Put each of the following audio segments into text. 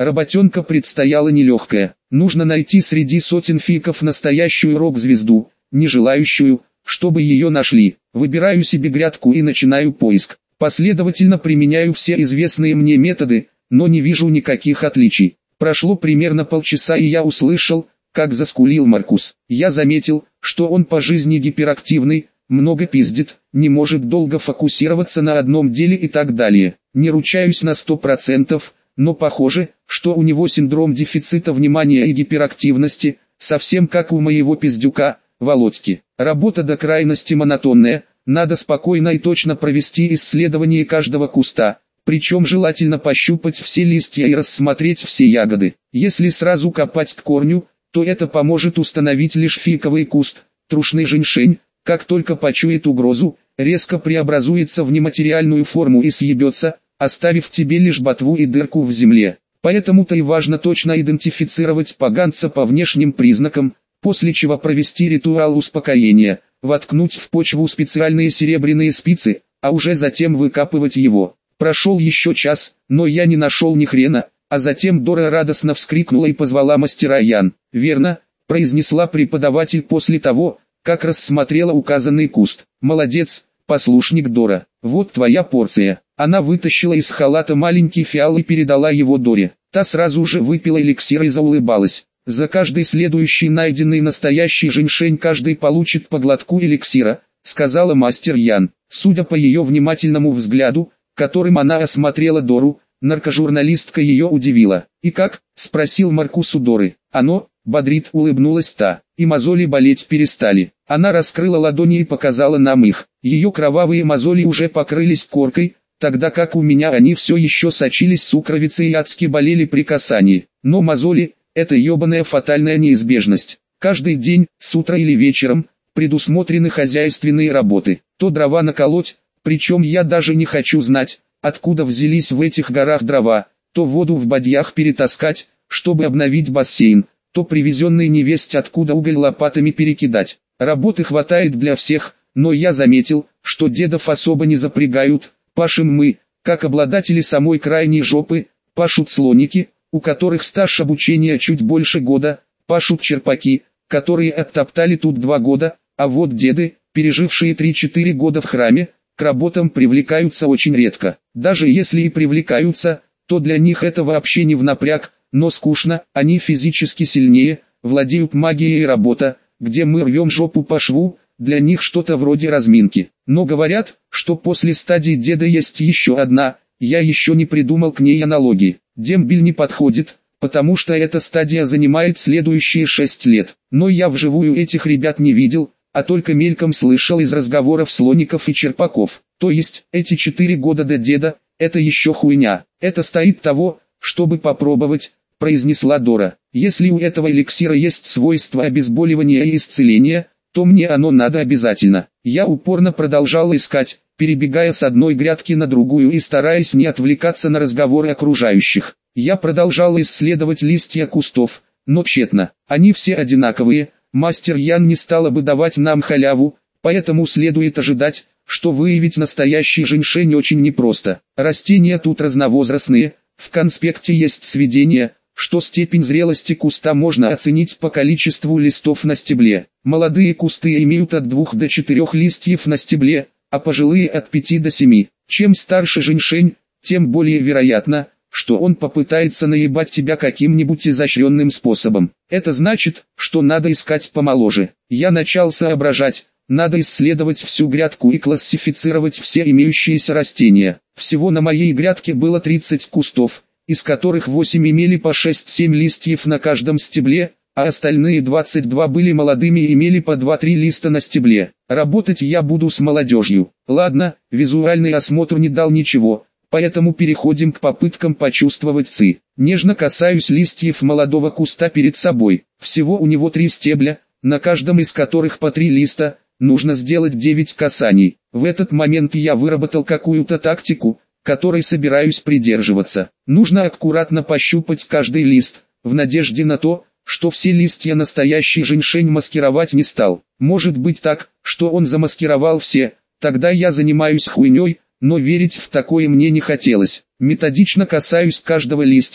Работенка предстояла нелегкая. Нужно найти среди сотен фиков настоящую рок-звезду, не желающую, чтобы ее нашли. Выбираю себе грядку и начинаю поиск. Последовательно применяю все известные мне методы, но не вижу никаких отличий. Прошло примерно полчаса, и я услышал, как заскулил Маркус. Я заметил, что он по жизни гиперактивный, много пиздит, не может долго фокусироваться на одном деле и так далее. Не ручаюсь на 100%, но похоже, что у него синдром дефицита внимания и гиперактивности, совсем как у моего пиздюка, Володьки. Работа до крайности монотонная, надо спокойно и точно провести исследование каждого куста, причем желательно пощупать все листья и рассмотреть все ягоды. Если сразу копать к корню, то это поможет установить лишь фиковый куст. Трушный женьшень, как только почует угрозу, резко преобразуется в нематериальную форму и съебется, оставив тебе лишь ботву и дырку в земле. Поэтому-то и важно точно идентифицировать поганца по внешним признакам, после чего провести ритуал успокоения, воткнуть в почву специальные серебряные спицы, а уже затем выкапывать его. Прошел еще час, но я не нашел ни хрена, а затем Дора радостно вскрикнула и позвала мастера Ян. «Верно», — произнесла преподаватель после того, как рассмотрела указанный куст. «Молодец, послушник Дора, вот твоя порция». Она вытащила из халата маленький фиал и передала его Доре. Та сразу же выпила эликсир и заулыбалась. «За каждый следующий найденный настоящий женьшень каждый получит по глотку эликсира», — сказала мастер Ян. Судя по ее внимательному взгляду, которым она осмотрела Дору, наркожурналистка ее удивила. «И как?» — спросил Маркус у Доры. «Оно, бодрит», — улыбнулась та, — «и мозоли болеть перестали». Она раскрыла ладони и показала нам их. Ее кровавые мозоли уже покрылись коркой, тогда как у меня они все еще сочились сукровицей и адски болели при касании. Но мозоли — это ебаная фатальная неизбежность. Каждый день, с утра или вечером, предусмотрены хозяйственные работы. То дрова наколоть, причем я даже не хочу знать, откуда взялись в этих горах дрова, то воду в бадьях перетаскать, чтобы обновить бассейн, то привезенный невесть откуда уголь лопатами перекидать. Работы хватает для всех, но я заметил, что дедов особо не запрягают. Пашем мы, как обладатели самой крайней жопы, пашут слоники, у которых стаж обучения чуть больше года, пашут черпаки, которые оттоптали тут 2 года, а вот деды, пережившие 3-4 года в храме, к работам привлекаются очень редко. Даже если и привлекаются, то для них это вообще не в напряг, но скучно, они физически сильнее, владеют магией и работа, где мы рвем жопу по шву, для них что-то вроде разминки. Но говорят, что после стадии деда есть еще одна, я еще не придумал к ней аналогии. Дембель не подходит, потому что эта стадия занимает следующие 6 лет. Но я вживую этих ребят не видел, а только мельком слышал из разговоров слоников и черпаков. То есть, эти 4 года до деда, это еще хуйня. Это стоит того, чтобы попробовать, произнесла Дора. Если у этого эликсира есть свойства обезболивания и исцеления, то мне оно надо обязательно. Я упорно продолжал искать, перебегая с одной грядки на другую и стараясь не отвлекаться на разговоры окружающих. Я продолжал исследовать листья кустов, но тщетно. Они все одинаковые, мастер Ян не стала бы давать нам халяву, поэтому следует ожидать, что выявить настоящий женьшень очень непросто. Растения тут разновозрастные, в конспекте есть сведения, что степень зрелости куста можно оценить по количеству листов на стебле. Молодые кусты имеют от 2 до 4 листьев на стебле, а пожилые от 5 до 7. Чем старше женьшень, тем более вероятно, что он попытается наебать тебя каким-нибудь изощренным способом. Это значит, что надо искать помоложе. Я начал соображать, надо исследовать всю грядку и классифицировать все имеющиеся растения. Всего на моей грядке было 30 кустов, из которых 8 имели по 6-7 листьев на каждом стебле, а остальные 22 были молодыми и имели по 2-3 листа на стебле. Работать я буду с молодежью. Ладно, визуальный осмотр не дал ничего, поэтому переходим к попыткам почувствовать ци. Нежно касаюсь листьев молодого куста перед собой. Всего у него 3 стебля, на каждом из которых по 3 листа, нужно сделать 9 касаний. В этот момент я выработал какую-то тактику, которой собираюсь придерживаться. Нужно аккуратно пощупать каждый лист, в надежде на то, что все листья настоящий женьшень маскировать не стал. Может быть так, что он замаскировал все, тогда я занимаюсь хуйней, но верить в такое мне не хотелось. Методично касаюсь каждого листика,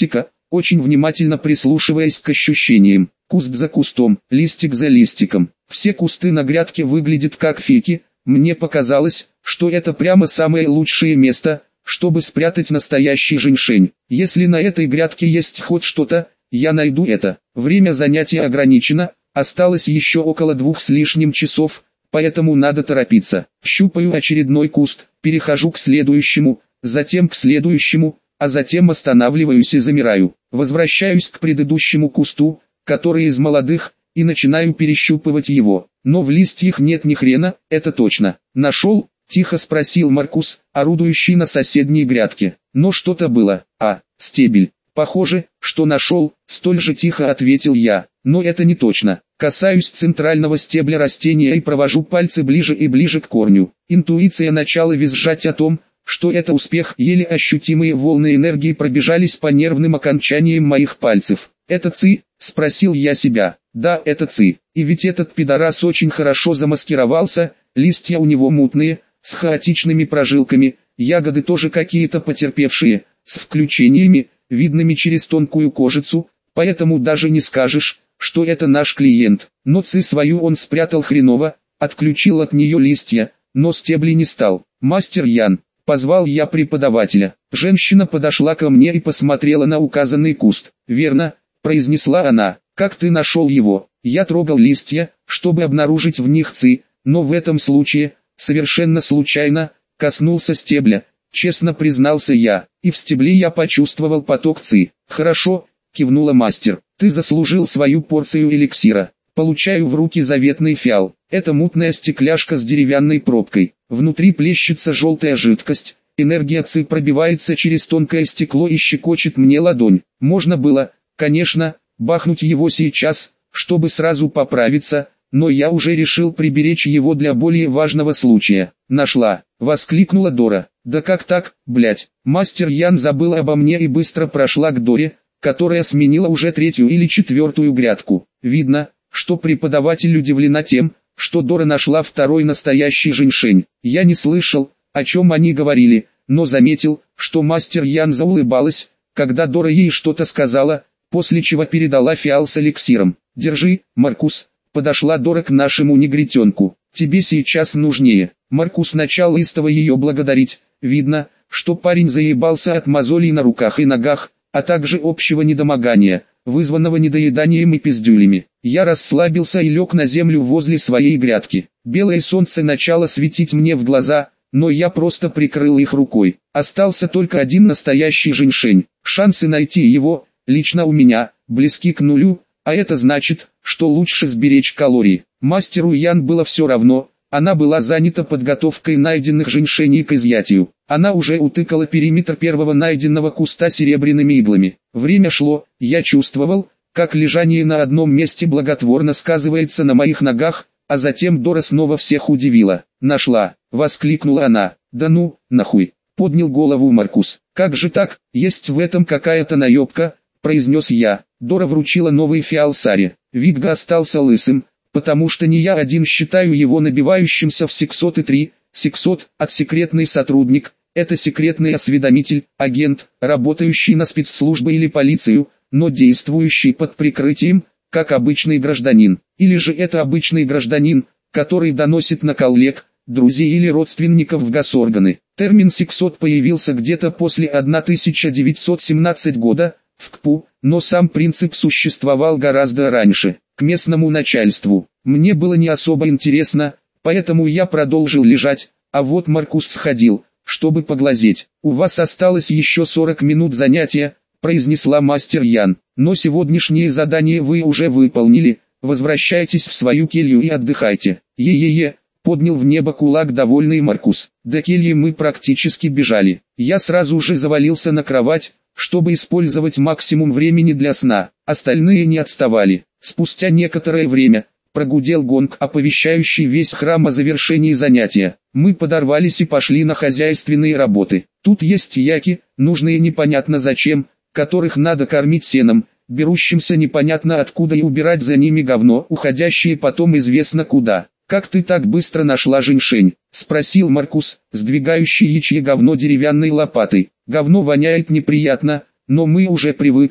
очень внимательно прислушиваясь к ощущениям. Куст за кустом, листик за листиком. Все кусты на грядке выглядят как фики. Мне показалось, что это прямо самое лучшее место, чтобы спрятать настоящий женьшень. Если на этой грядке есть хоть что-то, я найду это. Время занятия ограничено, осталось еще около 2 с лишним часов, поэтому надо торопиться. Щупаю очередной куст, перехожу к следующему, затем к следующему, а затем останавливаюсь и замираю. Возвращаюсь к предыдущему кусту, который из молодых, и начинаю перещупывать его. Но в листьях нет ни хрена, это точно. Нашел? Тихо спросил Маркус, орудующий на соседней грядке. Но что-то было. Стебель. Похоже, что нашел, столь же тихо ответил я. Но это не точно. Касаюсь центрального стебля растения и провожу пальцы ближе и ближе к корню. Интуиция начала визжать о том, что это успех. Еле ощутимые волны энергии пробежались по нервным окончаниям моих пальцев. «Это ци?» – спросил я себя. «Да, это ци. И ведь этот пидорас очень хорошо замаскировался, листья у него мутные, с хаотичными прожилками, ягоды тоже какие-то потерпевшие, с включениями, видными через тонкую кожицу, поэтому даже не скажешь, что это наш клиент». Но ци свою он спрятал хреново, отключил от нее листья, но стебли не стал. «Мастер Ян», – позвал я преподавателя. Женщина подошла ко мне и посмотрела на указанный куст. «Верно», – произнесла она. «Как ты нашел его?» Я трогал листья, чтобы обнаружить в них ци, но в этом случае, совершенно случайно, коснулся стебля, честно признался я, и в стебле я почувствовал поток ци. «Хорошо», – кивнула мастер, – «ты заслужил свою порцию эликсира». Получаю в руки заветный фиал. Это мутная стекляшка с деревянной пробкой. Внутри плещется желтая жидкость. Энергия ци пробивается через тонкое стекло и щекочет мне ладонь. Можно было, конечно, бахнуть его сейчас, чтобы сразу поправиться, но я уже решил приберечь его для более важного случая. «Нашла!» – воскликнула Дора. «Да как так, блять?» Мастер Ян забыл обо мне и быстро прошла к Доре, которая сменила уже 3-ю или 4-ю грядку. Видно, что преподаватель удивлена тем, что Дора нашла 2-й настоящий женьшень. Я не слышал, о чем они говорили, но заметил, что мастер Ян заулыбалась, когда Дора ей что-то сказала, после чего передала фиал с эликсиром. «Держи, Маркус», подошла Дора к нашему негритенку. «Тебе сейчас нужнее». Маркус начал истово ее благодарить. Видно, что парень заебался от мозолей на руках и ногах, а также общего недомогания, вызванного недоеданием и пиздюлями. Я расслабился и лег на землю возле своей грядки. Белое солнце начало светить мне в глаза, но я просто прикрыл их рукой. Остался только один настоящий женьшень. Шансы найти его, лично у меня, близки к нулю, а это значит, что лучше сберечь калории. Мастеру Ян было все равно, она была занята подготовкой найденных женьшеней к изъятию. Она уже утыкала периметр первого найденного куста серебряными иглами. Время шло, я чувствовал, как лежание на одном месте благотворно сказывается на моих ногах, а затем Дора снова всех удивила. «Нашла!» – воскликнула она. «Да ну, нахуй!» – поднял голову Маркус. «Как же так, есть в этом какая-то наебка?» – произнес я. Дора вручила новый фиал Саре. Видга остался лысым, потому что не я один считаю его набивающимся в сексот и 3. Сексот – от секретный сотрудник, это секретный осведомитель, агент, работающий на спецслужбы или полицию, но действующий под прикрытием, как обычный гражданин. Или же это обычный гражданин, который доносит на коллег, друзей или родственников в госорганы. Термин «сексот» появился где-то после 1917 года, в КПУ, но сам принцип существовал гораздо раньше. К местному начальству мне было не особо интересно, поэтому я продолжил лежать, а вот Маркус сходил, чтобы поглазеть. «У вас осталось еще 40 минут занятия», – произнесла мастер Ян, – «но сегодняшнее задание вы уже выполнили, возвращайтесь в свою келью и отдыхайте». «Е-е-е», – поднял в небо кулак довольный Маркус. До кельи мы практически бежали. Я сразу же завалился на кровать, чтобы использовать максимум времени для сна. Остальные не отставали. Спустя некоторое время прогудел гонг, оповещающий весь храм о завершении занятия. Мы подорвались и пошли на хозяйственные работы. Тут есть яки, нужные непонятно зачем, которых надо кормить сеном, берущимся непонятно откуда и убирать за ними говно, уходящее потом известно куда. «Как ты так быстро нашла женьшень?» – спросил Маркус, сдвигающий ячье говно деревянной лопатой. «Говно воняет неприятно, но мы уже привыкли»,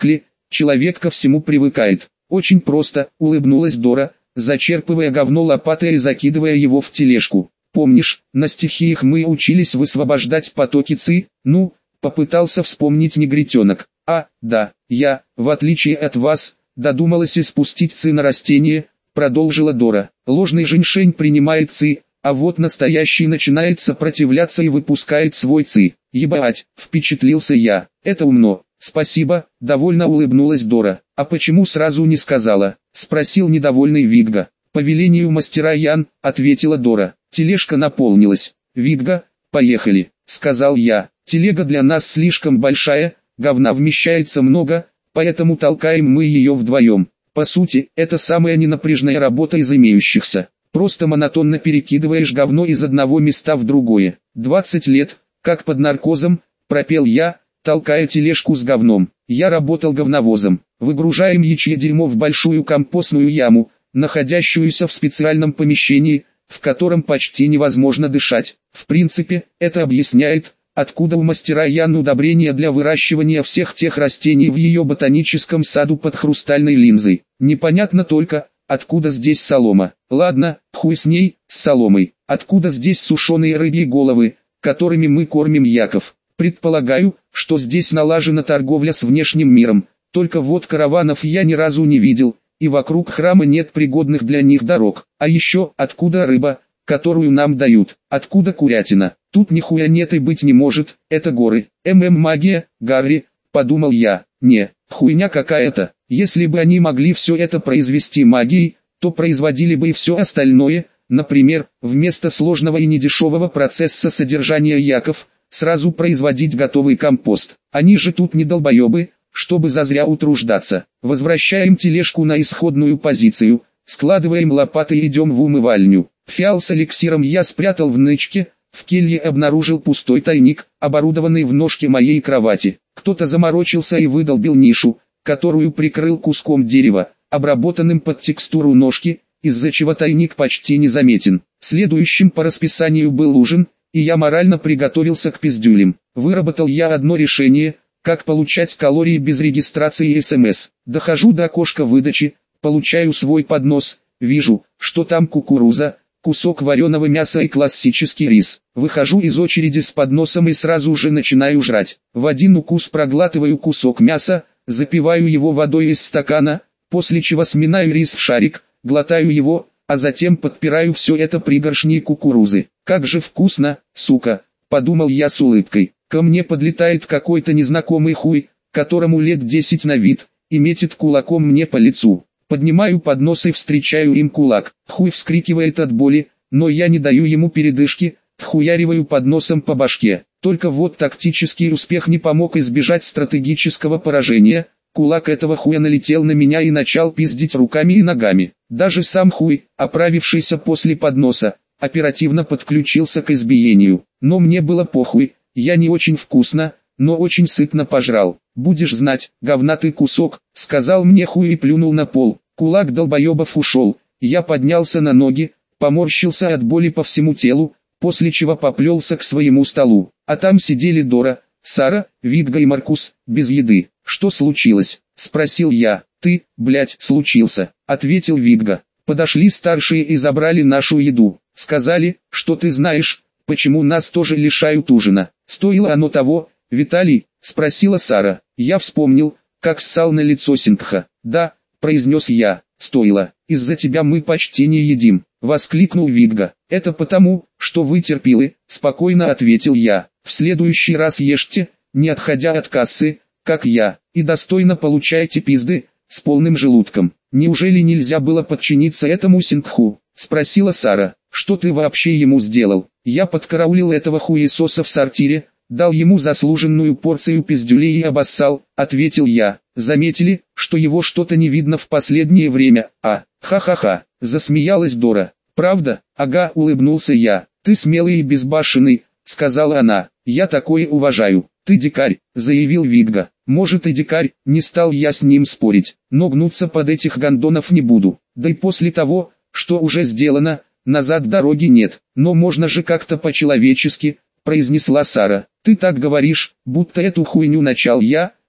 человек ко всему привыкает. Очень просто, улыбнулась Дора, зачерпывая говно лопатой и закидывая его в тележку. Помнишь, на стихиях мы учились высвобождать потоки ци? Ну, попытался вспомнить негритенок. А, да, я, в отличие от вас, додумалась испустить ци на растение, продолжила Дора. Ложный женьшень принимает ци, а вот настоящий начинает сопротивляться и выпускает свой ци. Ебать, впечатлился я. Это умно. Спасибо, довольно улыбнулась Дора. А почему сразу не сказала? Спросил недовольный Вигга. По велению мастера Ян, ответила Дора. Тележка наполнилась. Вигга, поехали, сказал я. Телега для нас слишком большая, говна вмещается много, поэтому толкаем мы ее вдвоем. По сути, это самая ненапряжная работа из имеющихся. Просто монотонно перекидываешь говно из одного места в другое. 20 лет, как под наркозом, пропел я, толкая тележку с говном. Я работал говновозом. Выгружаем ячье дерьмо в большую компостную яму, находящуюся в специальном помещении, в котором почти невозможно дышать. В принципе, это объясняет, откуда у мастера Ян удобрения для выращивания всех тех растений в ее ботаническом саду под хрустальной линзой. Непонятно только, откуда здесь солома. Ладно, хуй с ней, с соломой. Откуда здесь сушеные рыбьи головы, которыми мы кормим яков? Предполагаю, что здесь налажена торговля с внешним миром. Только вот караванов я ни разу не видел, и вокруг храма нет пригодных для них дорог. А еще, откуда рыба, которую нам дают? Откуда курятина? Тут нихуя нет и быть не может, это горы. Магия, Гарри, подумал я. Не, хуйня какая-то. Если бы они могли все это произвести магией, то производили бы и все остальное. Например, вместо сложного и недешевого процесса содержания яков, сразу производить готовый компост. Они же тут не долбоебы, чтобы зазря утруждаться. Возвращаем тележку на исходную позицию, складываем лопаты и идем в умывальню. Фиал с эликсиром я спрятал в нычке, в келье обнаружил пустой тайник, оборудованный в ножке моей кровати. Кто-то заморочился и выдолбил нишу, которую прикрыл куском дерева, обработанным под текстуру ножки, из-за чего тайник почти незаметен. Следующим по расписанию был ужин, и я морально приготовился к пиздюлям. Выработал я одно решение, как получать калории без регистрации и СМС. Дохожу до окошка выдачи, получаю свой поднос, вижу, что там кукуруза, кусок вареного мяса и классический рис. Выхожу из очереди с подносом и сразу же начинаю жрать. В один укус проглатываю кусок мяса, запиваю его водой из стакана, после чего сминаю рис в шарик, глотаю его, а затем подпираю все это пригоршней кукурузы. Как же вкусно, сука, подумал я с улыбкой. Ко мне подлетает какой-то незнакомый хуй, которому лет 10 на вид, и метит кулаком мне по лицу. Поднимаю поднос и встречаю им кулак. Хуй вскрикивает от боли, но я не даю ему передышки, вхуяриваю подносом по башке. Только вот тактический успех не помог избежать стратегического поражения. Кулак этого хуя налетел на меня и начал пиздить руками и ногами. Даже сам хуй, оправившийся после подноса, оперативно подключился к избиению. Но мне было похуй, я не очень вкусно, но очень сытно пожрал. «Будешь знать, говнатый кусок», — сказал мне хуй и плюнул на пол. Кулак долбоебов ушел, я поднялся на ноги, поморщился от боли по всему телу, после чего поплелся к своему столу. А там сидели Дора, Сара, Вигга и Маркус, без еды. «Что случилось?» — спросил я. «Ты, блядь, случился», — ответил Вигга. «Подошли старшие и забрали нашу еду. Сказали, что ты знаешь, почему нас тоже лишают ужина. Стоило оно того, Виталий?» — спросила Сара. Я вспомнил, как ссал на лицо Сингха. «Да», — произнес я, — «стоило. Из-за тебя мы почти не едим», — воскликнул Вигга. «Это потому, что вы терпилы», — спокойно ответил я. «В следующий раз ешьте, не отходя от кассы, как я, и достойно получайте пизды, с полным желудком». «Неужели нельзя было подчиниться этому Сингху?» — спросила Сара. «Что ты вообще ему сделал?» «Я подкараулил этого хуесоса в сортире, дал ему заслуженную порцию пиздюлей и обоссал», — ответил я. «Заметили, что его что-то не видно в последнее время?» Ха-ха-ха», — засмеялась Дора. «Правда?» «Ага», — улыбнулся я. «Ты смелый и безбашенный», — сказала она. «Я такое уважаю». «Ты дикарь», — заявил Вигга. «Может и дикарь», — не стал я с ним спорить, «но гнуться под этих гондонов не буду. Да и после того, что уже сделано, назад дороги нет. Но можно же как-то по-человечески», — произнесла Сара. «Ты так говоришь, будто эту хуйню начал я»,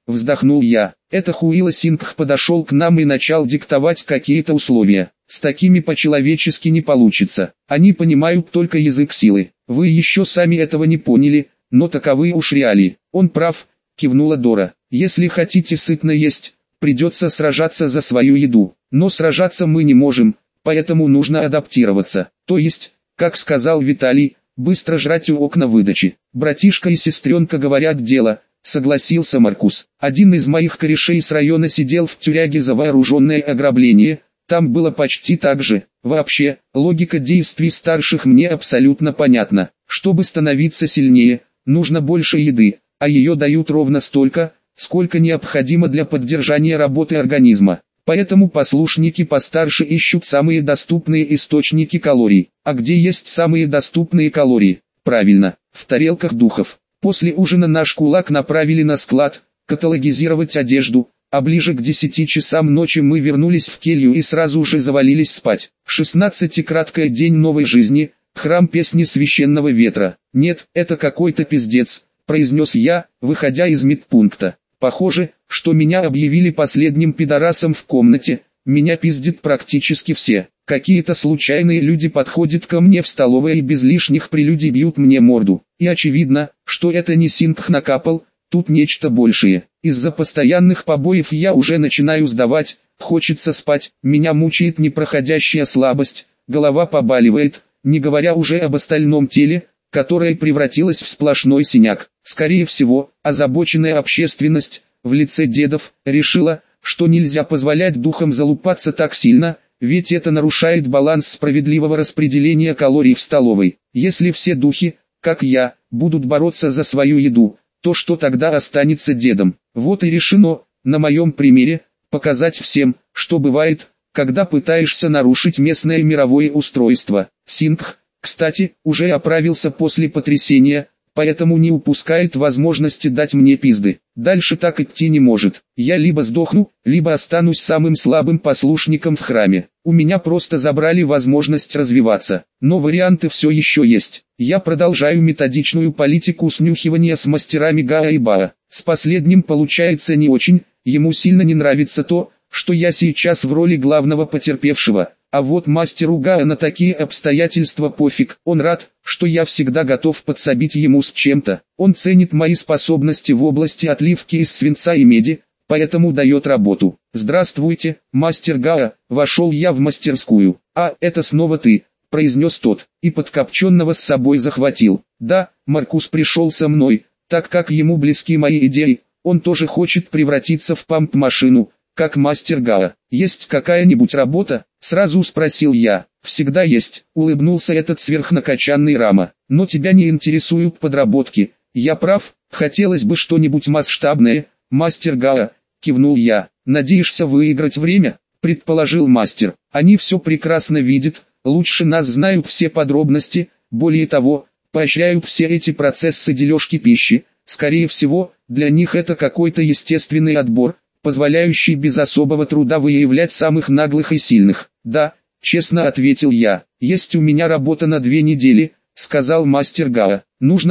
вздохнул я. Это Хуила Сингх подошел к нам и начал диктовать какие-то условия. С такими по-человечески не получится. Они понимают только язык силы. Вы еще сами этого не поняли, но таковы уж реалии. Он прав, кивнула Дора. Если хотите сытно есть, придется сражаться за свою еду. Но сражаться мы не можем, поэтому нужно адаптироваться. То есть, как сказал Виталий, быстро жрать у окна выдачи. Братишка и сестренка говорят дело, согласился Маркус. Один из моих корешей с района сидел в тюряге за вооруженное ограбление. Там было почти так же. Вообще, логика действий старших мне абсолютно понятна. Чтобы становиться сильнее, нужно больше еды, а ее дают ровно столько, сколько необходимо для поддержания работы организма. Поэтому послушники постарше ищут самые доступные источники калорий. А где есть самые доступные калории? Правильно, в тарелках духов. После ужина наш кулак направили на склад, каталогизировать одежду. А ближе к 10 часам ночи мы вернулись в келью и сразу же завалились спать. 16-краткая день новой жизни, храм песни священного ветра. Нет, это какой-то пиздец, произнес я, выходя из медпункта. Похоже, что меня объявили последним пидорасом в комнате, меня пиздят практически все. Какие-то случайные люди подходят ко мне в столовой и без лишних прелюдий бьют мне морду. И очевидно, что это не Сингх накапал, тут нечто большее. Из-за постоянных побоев я уже начинаю сдавать, хочется спать, меня мучает непроходящая слабость, голова побаливает, не говоря уже об остальном теле, которое превратилось в сплошной синяк. Скорее всего, озабоченная общественность, в лице дедов, решила, что нельзя позволять духам залупаться так сильно, ведь это нарушает баланс справедливого распределения калорий в столовой. Если все духи, как я, будут бороться за свою еду, то что тогда останется дедом? Вот и решено, на моем примере, показать всем, что бывает, когда пытаешься нарушить местное мировое устройство. Сингх, кстати, уже оправился после потрясения, поэтому не упускает возможности дать мне пизды. Дальше так идти не может. Я либо сдохну, либо останусь самым слабым послушником в храме. У меня просто забрали возможность развиваться. Но варианты все еще есть. Я продолжаю методичную политику снюхивания с мастерами Гаа и Баа. С последним получается не очень, ему сильно не нравится то, что я сейчас в роли главного потерпевшего. А вот мастеру Гаа на такие обстоятельства пофиг, он рад, что я всегда готов подсобить ему с чем-то. Он ценит мои способности в области отливки из свинца и меди, поэтому дает работу. «Здравствуйте, мастер Гаа», вошел я в мастерскую. «А, это снова ты», произнес тот, и подкопченного с собой захватил. «Да, Маркус пришел со мной, так как ему близки мои идеи, он тоже хочет превратиться в памп-машину, как мастер Гаа. Есть какая-нибудь работа?» Сразу спросил я. «Всегда есть», улыбнулся этот сверхнакачанный Рама. «Но тебя не интересуют подработки. Я прав, хотелось бы что-нибудь масштабное, мастер Гаа», кивнул я. «Надеешься выиграть время?» предположил мастер. «Они все прекрасно видят, лучше нас знают все подробности, более того, поощряют все эти процессы дележки пищи. Скорее всего, для них это какой-то естественный отбор, позволяющий без особого труда выявлять самых наглых и сильных». «Да», честно ответил я. «Есть у меня работа на 2 недели», сказал мастер Гаа. «Нужно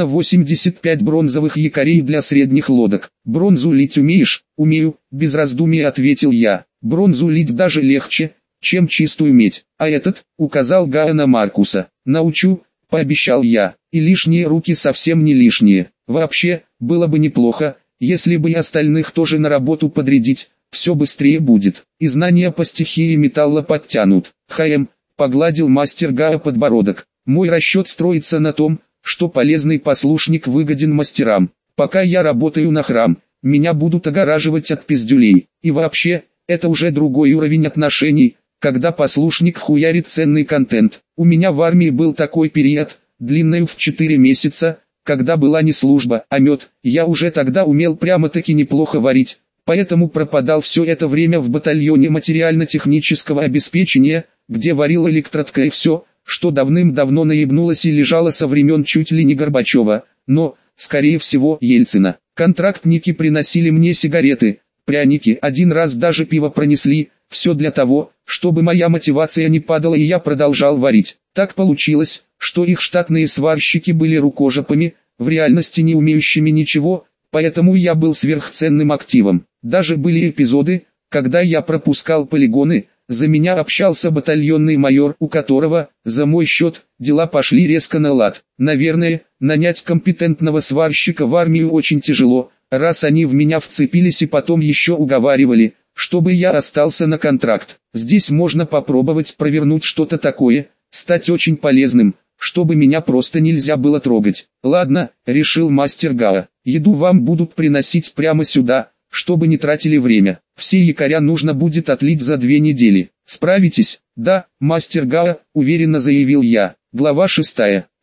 85 бронзовых якорей для средних лодок». «Бронзу лить умеешь?» «Умею», без раздумий ответил я. «Бронзу лить даже легче, чем чистую медь». «А этот?» указал Гаа на Маркуса. «Научу», пообещал я. «И лишние руки совсем не лишние. Вообще, было бы неплохо, если бы и остальных тоже на работу подрядить, все быстрее будет. И знания по стихии металла подтянут». Погладил мастер Гаа подбородок. «Мой расчет строится на том, что полезный послушник выгоден мастерам. Пока я работаю на храм, меня будут огораживать от пиздюлей. И вообще, это уже другой уровень отношений, когда послушник хуярит ценный контент. У меня в армии был такой период, длинный в 4 месяца, когда была не служба, а мед. Я уже тогда умел прямо-таки неплохо варить, поэтому пропадал все это время в батальоне материально-технического обеспечения, где варил электротка и все, что давным-давно наебнулось и лежало со времен чуть ли не Горбачева, но, скорее всего, Ельцина. Контрактники приносили мне сигареты, пряники, один раз даже пиво пронесли, все для того, чтобы моя мотивация не падала и я продолжал варить. Так получилось, что их штатные сварщики были рукожопами, в реальности не умеющими ничего, поэтому я был сверхценным активом. Даже были эпизоды, когда я пропускал полигоны, за меня общался батальонный майор, у которого, за мой счет, дела пошли резко на лад. Наверное, нанять компетентного сварщика в армию очень тяжело, раз они в меня вцепились и потом еще уговаривали, чтобы я остался на контракт. Здесь можно попробовать провернуть что-то такое, стать очень полезным, чтобы меня просто нельзя было трогать. Ладно, решил мастер Гао, еду вам будут приносить прямо сюда, чтобы не тратили время. Все якоря нужно будет отлить за 2 недели. Справитесь? Да, мастер Гао, уверенно заявил я. Глава 6.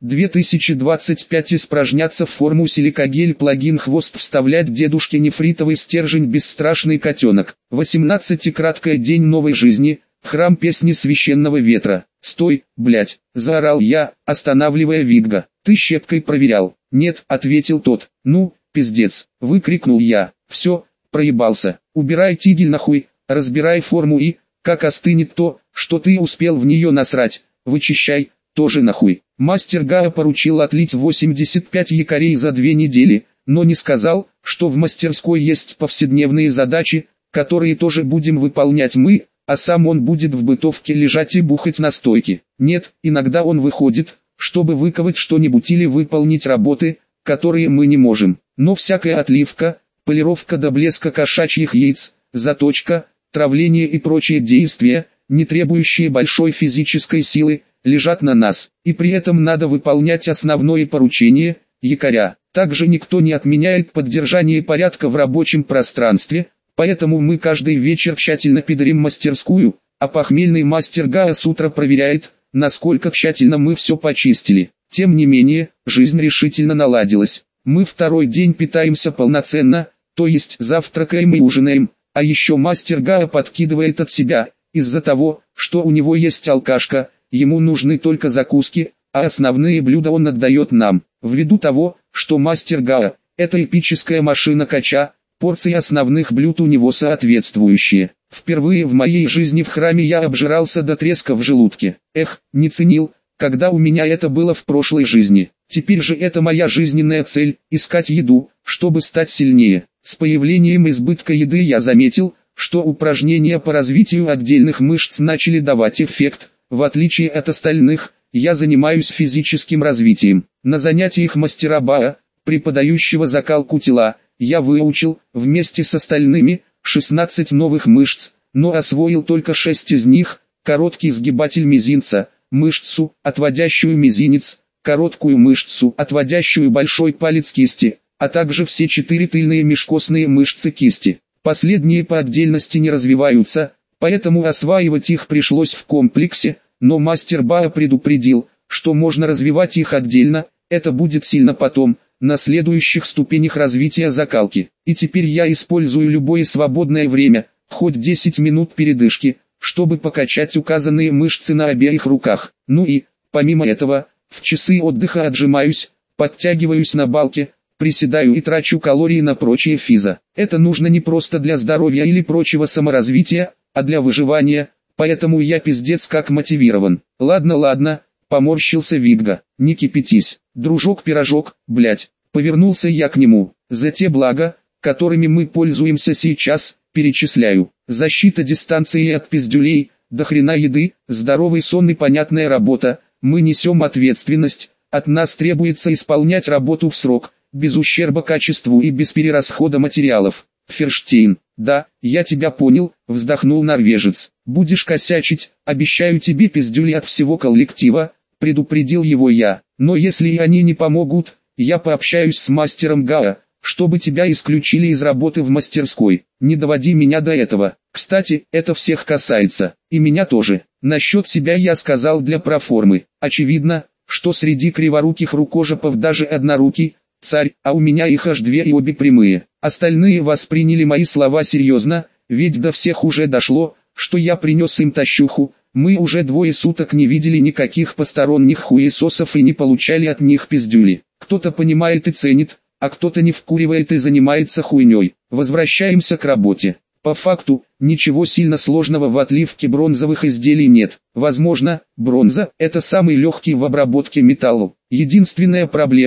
2025 испражняться в форму силикагель плагин хвост вставлять дедушке нефритовый стержень бесстрашный котенок. 18 краткое день новой жизни, храм песни священного ветра. Стой, блять, заорал я, останавливая Видга. Ты щепкой проверял? Нет, ответил тот. Ну, пиздец, выкрикнул я. Все, проебался. Убирай тигель нахуй, разбирай форму и, как остынет то, что ты успел в нее насрать, вычищай, тоже нахуй. Мастер Гао поручил отлить 85 якорей за 2 недели, но не сказал, что в мастерской есть повседневные задачи, которые тоже будем выполнять мы, а сам он будет в бытовке лежать и бухать на стойке. Нет, иногда он выходит, чтобы выковать что-нибудь или выполнить работы, которые мы не можем. Но всякая отливка, полировка до блеска кошачьих яиц, заточка, травление и прочие действия, не требующие большой физической силы, лежат на нас, и при этом надо выполнять основное поручение – якоря. Также никто не отменяет поддержание порядка в рабочем пространстве, поэтому мы каждый вечер тщательно пидорим мастерскую, а похмельный мастер Гао с утра проверяет, насколько тщательно мы все почистили. Тем не менее, жизнь решительно наладилась. Мы второй день питаемся полноценно, то есть завтракаем и ужинаем, а еще мастер Гао подкидывает от себя, из-за того, что у него есть алкашка. Ему нужны только закуски, а основные блюда он отдает нам. Ввиду того, что мастер Гао – это эпическая машина кача, порции основных блюд у него соответствующие. Впервые в моей жизни в храме я обжирался до треска в желудке. Эх, не ценил, когда у меня это было в прошлой жизни. Теперь же это моя жизненная цель – искать еду, чтобы стать сильнее. С появлением избытка еды я заметил, что упражнения по развитию отдельных мышц начали давать эффект. В отличие от остальных, я занимаюсь физическим развитием. На занятиях мастера Баа, преподающего закалку тела, я выучил, вместе с остальными, 16 новых мышц, но освоил только 6 из них: короткий сгибатель мизинца, мышцу, отводящую мизинец, короткую мышцу, отводящую большой палец кисти, а также все 4 тыльные межкостные мышцы кисти. Последние по отдельности не развиваются, поэтому осваивать их пришлось в комплексе, но мастер Баа предупредил, что можно развивать их отдельно, это будет сильно потом, на следующих ступенях развития закалки. И теперь я использую любое свободное время, хоть 10 минут передышки, чтобы покачать указанные мышцы на обеих руках. Ну и, помимо этого, в часы отдыха отжимаюсь, подтягиваюсь на балке, приседаю и трачу калории на прочие физа. Это нужно не просто для здоровья или прочего саморазвития, а для выживания, поэтому я пиздец как мотивирован. Ладно, поморщился Видга, не кипятись, дружок-пирожок, блять. Повернулся я к нему. За те блага, которыми мы пользуемся сейчас, перечисляю. Защита дистанции от пиздюлей, до хрена еды, здоровый сон и понятная работа. Мы несем ответственность, от нас требуется исполнять работу в срок, без ущерба качеству и без перерасхода материалов. Ферштейн, да, я тебя понял, вздохнул норвежец. Будешь косячить, обещаю тебе пиздюли от всего коллектива, предупредил его я. Но если и они не помогут, я пообщаюсь с мастером Гао, чтобы тебя исключили из работы в мастерской. Не доводи меня до этого. Кстати, это всех касается, и меня тоже. Насчет себя я сказал для проформы. Очевидно, что среди криворуких рукожопов даже однорукий царь, а у меня их аж 2 и обе прямые. Остальные восприняли мои слова серьезно, ведь до всех уже дошло, что я принес им тащуху. Мы уже 2 суток не видели никаких посторонних хуесосов и не получали от них пиздюли. Кто-то понимает и ценит, а кто-то не вкуривает и занимается хуйней. Возвращаемся к работе. По факту, ничего сильно сложного в отливке бронзовых изделий нет. Возможно, бронза – это самый легкий в обработке металл. Единственная проблема –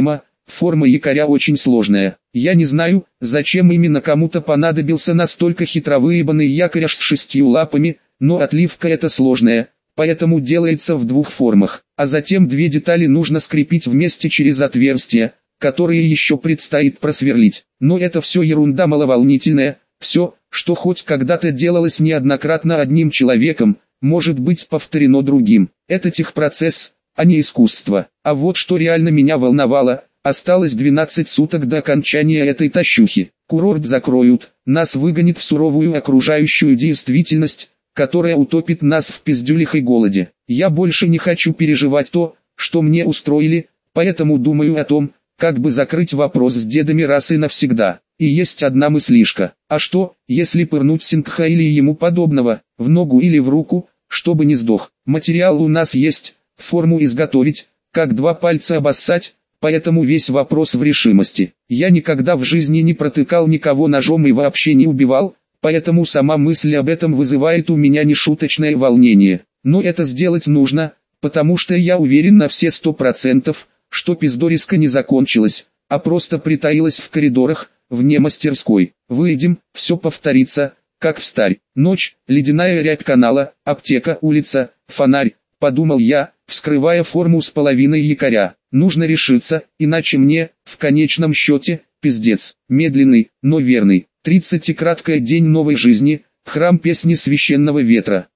форма якоря очень сложная. Я не знаю, зачем именно кому-то понадобился настолько хитровыебанный якорь аж с 6 лапами, но отливка это сложная, поэтому делается в двух формах. А затем две детали нужно скрепить вместе через отверстия, которые еще предстоит просверлить. Но это все ерунда маловолнительная, все, что хоть когда-то делалось неоднократно одним человеком, может быть повторено другим. Это техпроцесс, а не искусство. А вот что реально меня волновало, осталось 12 суток до окончания этой тащухи. Курорт закроют, нас выгонят в суровую окружающую действительность, которая утопит нас в пиздюлях и голоде. Я больше не хочу переживать то, что мне устроили, поэтому думаю о том, как бы закрыть вопрос с дедами раз и навсегда. И есть одна мыслишка. А что, если пырнуть Сингха или ему подобного, в ногу или в руку, чтобы не сдох? Материал у нас есть, форму изготовить, как два пальца обоссать, поэтому весь вопрос в решимости. Я никогда в жизни не протыкал никого ножом и вообще не убивал, поэтому сама мысль об этом вызывает у меня нешуточное волнение. Но это сделать нужно, потому что я уверен на все 100%, что пиздориска не закончилась, а просто притаилась в коридорах, вне мастерской. Выйдем, все повторится, как встарь. Ночь, ледяная рябь канала, аптека, улица, фонарь, подумал я, вскрывая форму с половиной якоря. Нужно решиться, иначе мне, в конечном счете, пиздец. Медленный, но верный. 30-краткая день новой жизни, храм песни священного ветра.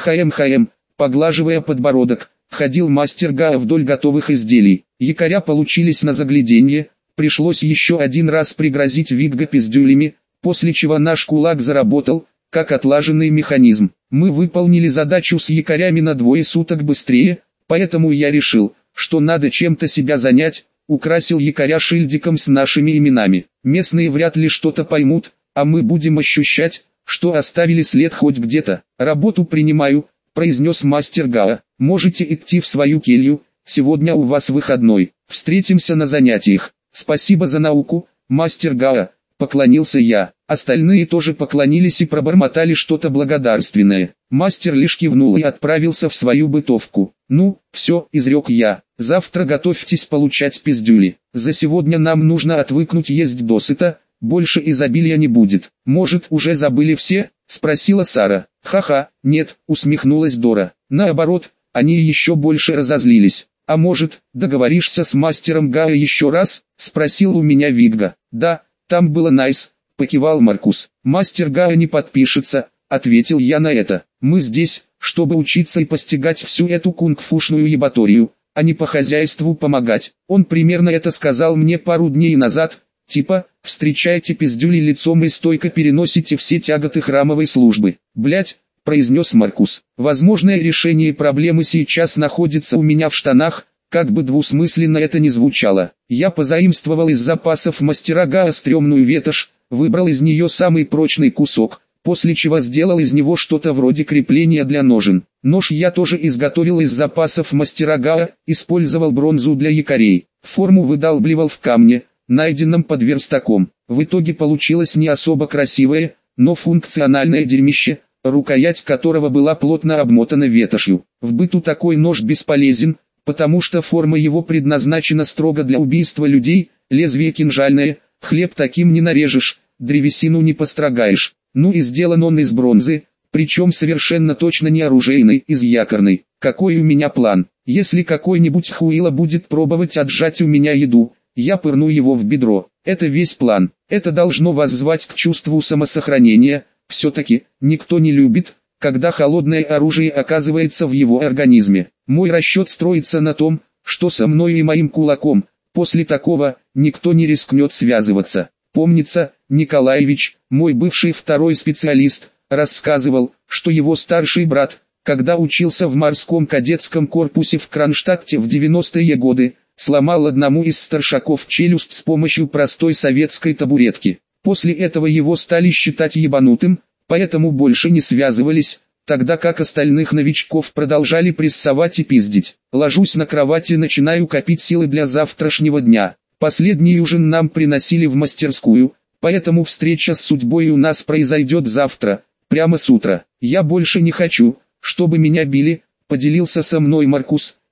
Хаем, поглаживая подбородок, ходил мастер Гаа вдоль готовых изделий. Якоря получились на загляденье, пришлось еще один раз пригрозить Вигга пиздюлями, после чего наш кулак заработал, как отлаженный механизм. Мы выполнили задачу с якорями на 2 суток быстрее, поэтому я решил, что надо чем-то себя занять, украсил якоря шильдиком с нашими именами. Местные вряд ли что-то поймут, а мы будем ощущать, что оставили след хоть где-то. «Работу принимаю», — произнес мастер Гаа. «Можете идти в свою келью, сегодня у вас выходной. Встретимся на занятиях». «Спасибо за науку, мастер Гаа», — поклонился я. Остальные тоже поклонились и пробормотали что-то благодарственное. Мастер лишь кивнул и отправился в свою бытовку. «Ну, все», — изрек я, — «завтра готовьтесь получать пиздюли. За сегодня нам нужно отвыкнуть есть досыта, больше изобилия не будет». «Может, уже забыли все?» — спросила Сара. «Ха-ха, нет», — усмехнулась Дора. Наоборот, они еще больше разозлились. «А может, договоришься с мастером Гаа еще раз?» — спросил у меня Вигга. «Да, там было найс», — покивал Маркус. «Мастер Гаа не подпишется», — ответил я на это. «Мы здесь, чтобы учиться и постигать всю эту кунг-фушную ебаторию, а не по хозяйству помогать». Он примерно это сказал мне пару дней назад, типа, встречайте пиздюли лицом и стойко переносите все тяготы храмовой службы. «Блять», — произнес Маркус. «Возможное решение проблемы сейчас находится у меня в штанах», как бы двусмысленно это ни звучало. Я позаимствовал из запасов мастера Гаа стрёмную ветошь, выбрал из нее самый прочный кусок, после чего сделал из него что-то вроде крепления для ножен. Нож я тоже изготовил из запасов мастера Гаа, использовал бронзу для якорей. Форму выдалбливал в камне, найденном под верстаком. В итоге получилось не особо красивое, но функциональное дерьмище, рукоять которого была плотно обмотана ветошью. В быту такой нож бесполезен, потому что форма его предназначена строго для убийства людей, лезвие кинжальное, хлеб таким не нарежешь, древесину не построгаешь. Ну и сделан он из бронзы, причем совершенно точно не оружейной, из якорной. Какой у меня план? Если какой-нибудь хуила будет пробовать отжать у меня еду, я пырну его в бедро. Это весь план. Это должно воззвать к чувству самосохранения. Все-таки, никто не любит, когда холодное оружие оказывается в его организме. Мой расчет строится на том, что со мной и моим кулаком, после такого, никто не рискнет связываться. Помнится, Николаевич, мой бывший второй специалист, рассказывал, что его старший брат, когда учился в морском кадетском корпусе в Кронштадте в 90-е годы, сломал одному из старшаков челюсть с помощью простой советской табуретки. После этого его стали считать ебанутым, поэтому больше не связывались, тогда как остальных новичков продолжали прессовать и пиздить. Ложусь на кровати и начинаю копить силы для завтрашнего дня. Последний ужин нам приносили в мастерскую, поэтому встреча с судьбой у нас произойдет завтра, прямо с утра. «Я больше не хочу, чтобы меня били», — поделился со мной Маркус,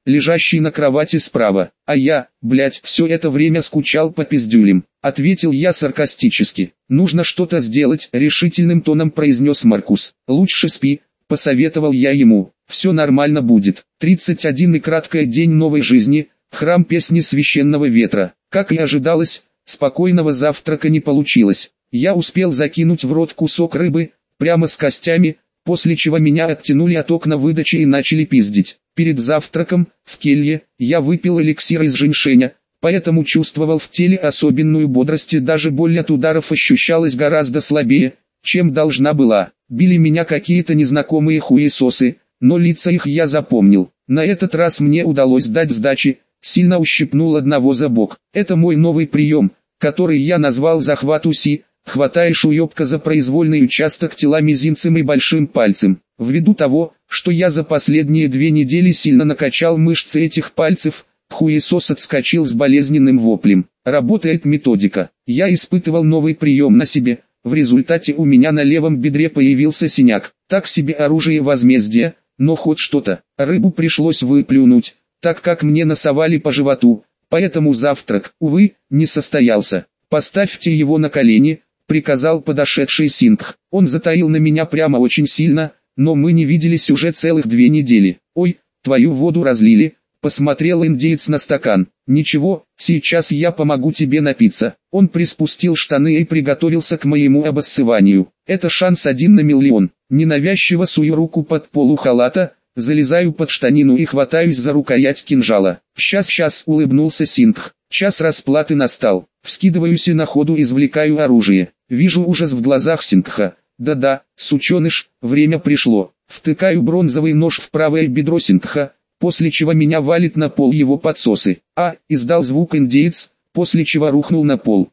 лежащий на кровати справа. А я, блять, все это время скучал по пиздюлям, ответил я саркастически. Нужно что-то сделать, решительным тоном произнес Маркус. Лучше спи, посоветовал я ему. Все нормально будет. 31 и краткое день новой жизни, храм песни священного ветра. Как и ожидалось, спокойного завтрака не получилось. Я успел закинуть в рот кусок рыбы, прямо с костями, после чего меня оттянули от окна выдачи и начали пиздить. Перед завтраком, в келье, я выпил эликсир из женьшеня, поэтому чувствовал в теле особенную бодрость и даже боль от ударов ощущалась гораздо слабее, чем должна была. Били меня какие-то незнакомые хуесосы, но лица их я запомнил. На этот раз мне удалось дать сдачи, сильно ущипнул одного за бок. Это мой новый прием, который я назвал захват УСИ. Хватаешь уебка за произвольный участок тела мизинцем и большим пальцем. Ввиду того, что я за последние 2 недели сильно накачал мышцы этих пальцев, хуесос отскочил с болезненным воплем. Работает методика. Я испытывал новый прием на себе. В результате у меня на левом бедре появился синяк. Так себе оружие возмездия, но хоть что-то. Рыбу пришлось выплюнуть, так как мне насовали по животу. Поэтому завтрак, увы, не состоялся. Поставьте его на колени, приказал подошедший Сингх. Он затаил на меня прямо очень сильно, но мы не виделись уже целых 2 недели. Ой, твою воду разлили, посмотрел индеец на стакан. Ничего, сейчас я помогу тебе напиться. Он приспустил штаны и приготовился к моему обоссыванию. Это шанс 1 на миллион. Ненавязчиво сую руку под полу халата, залезаю под штанину и хватаюсь за рукоять кинжала. Сейчас, улыбнулся Сингх. Час расплаты настал. Вскидываюсь и на ходу извлекаю оружие. Вижу ужас в глазах Сингха. Да-да, сученыш, время пришло. Втыкаю бронзовый нож в правое бедро Сингха, после чего меня валит на пол его подсосы. Издал звук индеец, после чего рухнул на пол.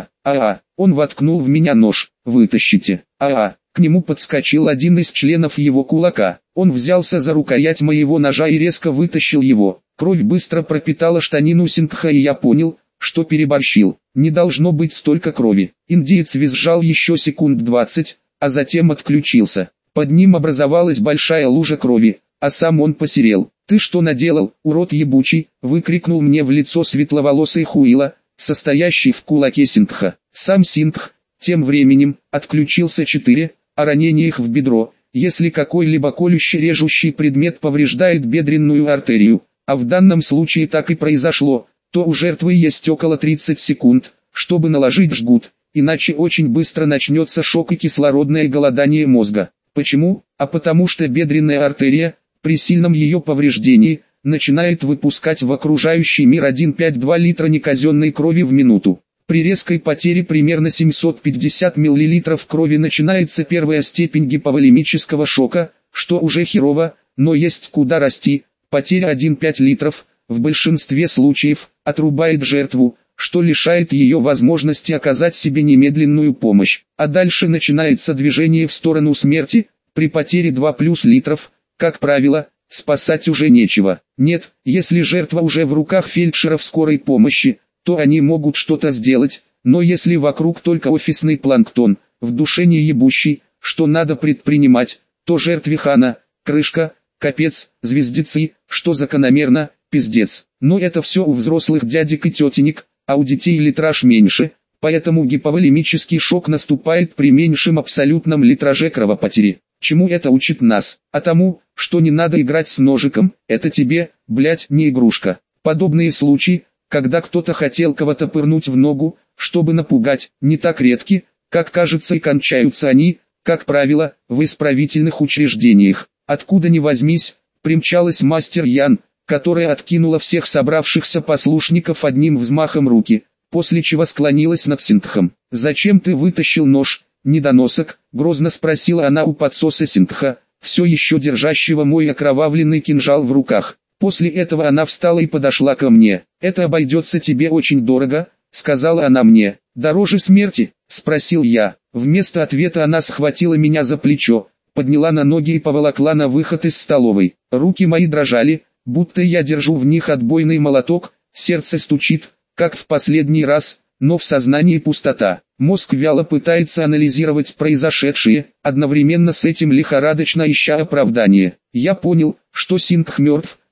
Он воткнул в меня нож. Вытащите. К нему подскочил один из членов его кулака. Он взялся за рукоять моего ножа и резко вытащил его. Кровь быстро пропитала штанину Сингха, и я понял, что переборщил. Не должно быть столько крови. Индеец визжал еще секунд 20, а затем отключился. Под ним образовалась большая лужа крови, а сам он посерел. «Ты что наделал, урод ебучий?» — выкрикнул мне в лицо светловолосый хуила, состоящий в кулаке Сингха. Сам Сингх, тем временем, отключился 4, о ранениях в бедро. Если какой-либо колюще-режущий предмет повреждает бедренную артерию, а в данном случае так и произошло, то у жертвы есть около 30 секунд, чтобы наложить жгут, иначе очень быстро начнется шок и кислородное голодание мозга. Почему? А потому что бедренная артерия, при сильном ее повреждении, начинает выпускать в окружающий мир 1,5-2 литра неказенной крови в минуту. При резкой потере примерно 750 мл крови начинается первая степень гиповолемического шока, что уже херово, но есть куда расти. Потеря 1,5 литров, в большинстве случаев, отрубает жертву, что лишает ее возможности оказать себе немедленную помощь. А дальше начинается движение в сторону смерти. При потере 2+ литров, как правило, спасать уже нечего. Нет, если жертва уже в руках фельдшеров скорой помощи, то они могут что-то сделать, но если вокруг только офисный планктон, в душе не ебущий, что надо предпринимать, то жертве хана, крышка, капец, звездецы, что закономерно, пиздец. Но это все у взрослых дядек и тетенек, а у детей литраж меньше, поэтому гиповолемический шок наступает при меньшем абсолютном литраже кровопотери. Чему это учит нас? А тому, что не надо играть с ножиком, это тебе, блять, не игрушка. Подобные случаи, когда кто-то хотел кого-то пырнуть в ногу, чтобы напугать, не так редки, как кажется, и кончаются они, как правило, в исправительных учреждениях. Откуда ни возьмись, примчалась мастер Ян, которая откинула всех собравшихся послушников одним взмахом руки, после чего склонилась над Сингхом. «Зачем ты вытащил нож, недоносок?» — грозно спросила она у подсоса Сингха, все еще держащего мой окровавленный кинжал в руках. После этого она встала и подошла ко мне. «Это обойдется тебе очень дорого», — сказала она мне. «Дороже смерти?» — спросил я. Вместо ответа она схватила меня за плечо, подняла на ноги и поволокла на выход из столовой. Руки мои дрожали, будто я держу в них отбойный молоток, сердце стучит, как в последний раз, но в сознании пустота. Мозг вяло пытается анализировать произошедшее, одновременно с этим лихорадочно ища оправдание. Я понял, что Сингх мертв,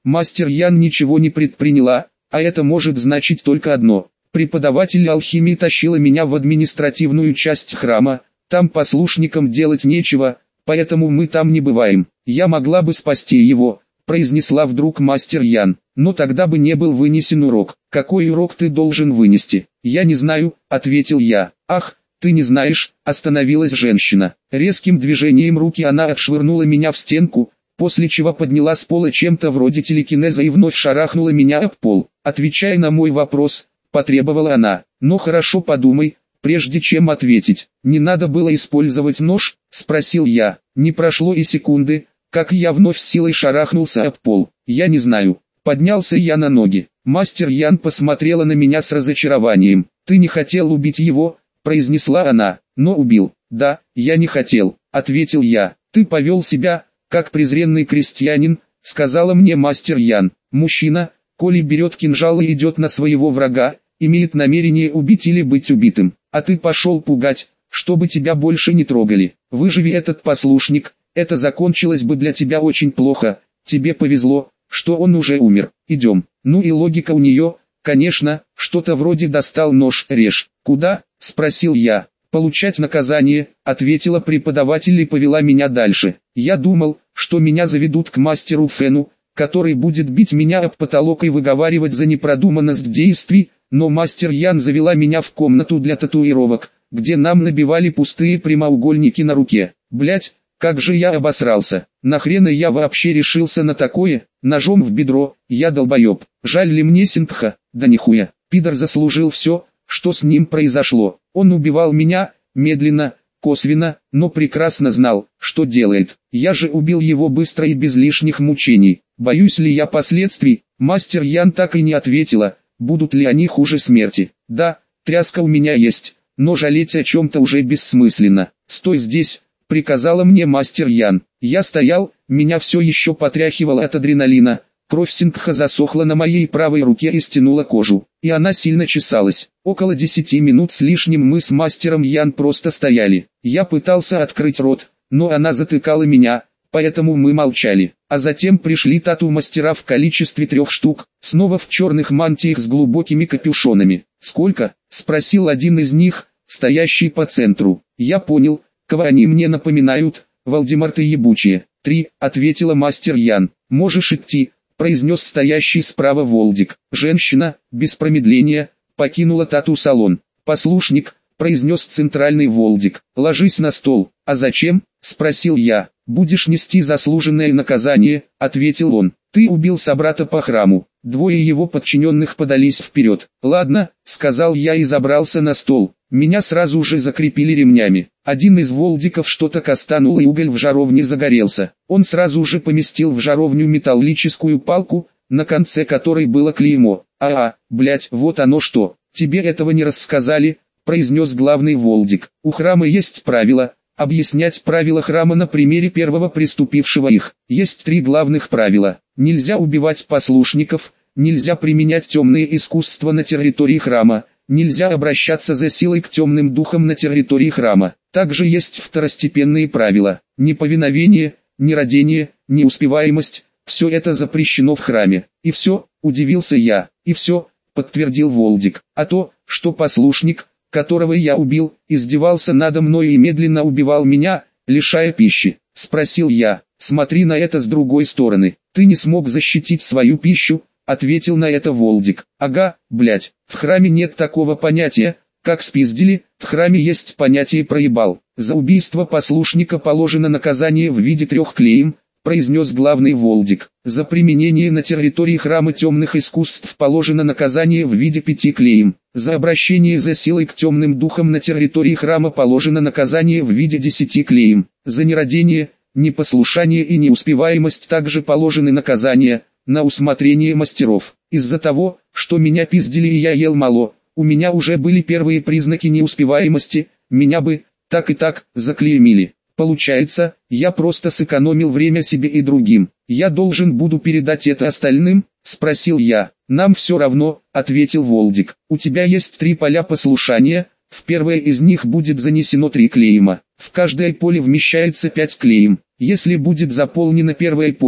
Мастер Ян ничего не предприняла, а это может значить только одно. Преподаватель алхимии тащила меня в административную часть храма, там послушникам делать нечего, поэтому мы там не бываем. Я могла бы спасти его, произнесла вдруг мастер Ян, но тогда бы не был вынесен урок. Какой урок ты должен вынести? Я не знаю, ответил я. Ах, ты не знаешь, остановилась женщина. Резким движением руки она отшвырнула меня в стенку, после чего подняла с пола чем-то вроде телекинеза и вновь шарахнула меня об пол. Отвечая на мой вопрос, потребовала она. Но хорошо подумай, прежде чем ответить. Не надо было использовать нож, спросил я. Не прошло и секунды, как я вновь силой шарахнулся об пол. Я не знаю. Поднялся я на ноги. Мастер Ян посмотрела на меня с разочарованием. Ты не хотел убить его, произнесла она. Но убил. Да, я не хотел, ответил я. Ты повел себя, как презренный крестьянин, сказала мне мастер Ян. Мужчина, коли берет кинжал и идет на своего врага, имеет намерение убить или быть убитым. А ты пошел пугать, чтобы тебя больше не трогали. Выживи этот послушник, это закончилось бы для тебя очень плохо. Тебе повезло, что он уже умер. Идем. Ну и логика у нее, конечно, что-то вроде достал нож, режь. Куда? Спросил я. Получать наказание, ответила преподаватель и повела меня дальше. Я думал, что меня заведут к мастеру Фену, который будет бить меня об потолок и выговаривать за непродуманность действий, но мастер Ян завела меня в комнату для татуировок, где нам набивали пустые прямоугольники на руке. Блять, как же я обосрался. Нахрена я вообще решился на такое? Ножом в бедро, я долбоеб. Жаль ли мне Сингха? Да нихуя. Пидор заслужил все, что с ним произошло. Он убивал меня, медленно, косвенно, но прекрасно знал, что делает. Я же убил его быстро и без лишних мучений. Боюсь ли я последствий? Мастер Ян так и не ответила, будут ли они хуже смерти. Да, тряска у меня есть, но жалеть о чем-то уже бессмысленно. Стой здесь, приказала мне мастер Ян. Я стоял, меня все еще потряхивало от адреналина. Кровь Сингха засохла на моей правой руке и стянула кожу, и она сильно чесалась. Около 10 минут с лишним мы с мастером Ян просто стояли. Я пытался открыть рот, но она затыкала меня, поэтому мы молчали. А затем пришли тату-мастера в количестве 3 штук, снова в черных мантиях с глубокими капюшонами. «Сколько?» – спросил один из них, стоящий по центру. Я понял, кого они мне напоминают, Вальдемарты ебучие. 3, ответила мастер Ян. Можешь идти, произнес стоящий справа Волдик. Женщина, без промедления, покинула тату-салон. Послушник, произнес центральный Волдик. Ложись на стол. А зачем? Спросил я. Будешь нести заслуженное наказание, ответил он. Ты убил собрата по храму. 2 его подчиненных подались вперед. Ладно, сказал я и забрался на стол. Меня сразу же закрепили ремнями. Один из Волдиков что-то кастанул и уголь в жаровне загорелся. Он сразу же поместил в жаровню металлическую палку, на конце которой было клеймо. Блять, вот оно что. Тебе этого не рассказали, произнес главный Волдик. У храма есть правила. Объяснять правила храма на примере первого приступившего их. Есть 3 главных правила. Нельзя убивать послушников, нельзя применять темные искусства на территории храма, нельзя обращаться за силой к темным духам на территории храма. Также есть второстепенные правила. Неповиновение, нерадение, неуспеваемость, все это запрещено в храме. И все, удивился я. И все, подтвердил Волдик. А то, что послушник, которого я убил, издевался надо мной и медленно убивал меня, лишая пищи. Спросил я, смотри на это с другой стороны. Ты не смог защитить свою пищу, ответил на это Волдик. Ага, блять, в храме нет такого понятия, как спиздили, в храме есть понятие проебал. За убийство послушника положено наказание в виде 3 клейм, произнес главный Волдик. За применение на территории храма темных искусств положено наказание в виде 5 клейм. За обращение за силой к темным духам на территории храма положено наказание в виде 10 клейм. За нерадение, непослушание и неуспеваемость также положены наказания, на усмотрение мастеров. Из-за того, что меня пиздили и я ел мало, у меня уже были первые признаки неуспеваемости, меня бы, так и так, заклеймили. Получается, я просто сэкономил время себе и другим. Я должен буду передать это остальным? Спросил я. Нам все равно, ответил Волдик. У тебя есть 3 поля послушания, в первое из них будет занесено 3 клейма. В каждое поле вмещается 5 клейм. Если будет заполнено первое поле,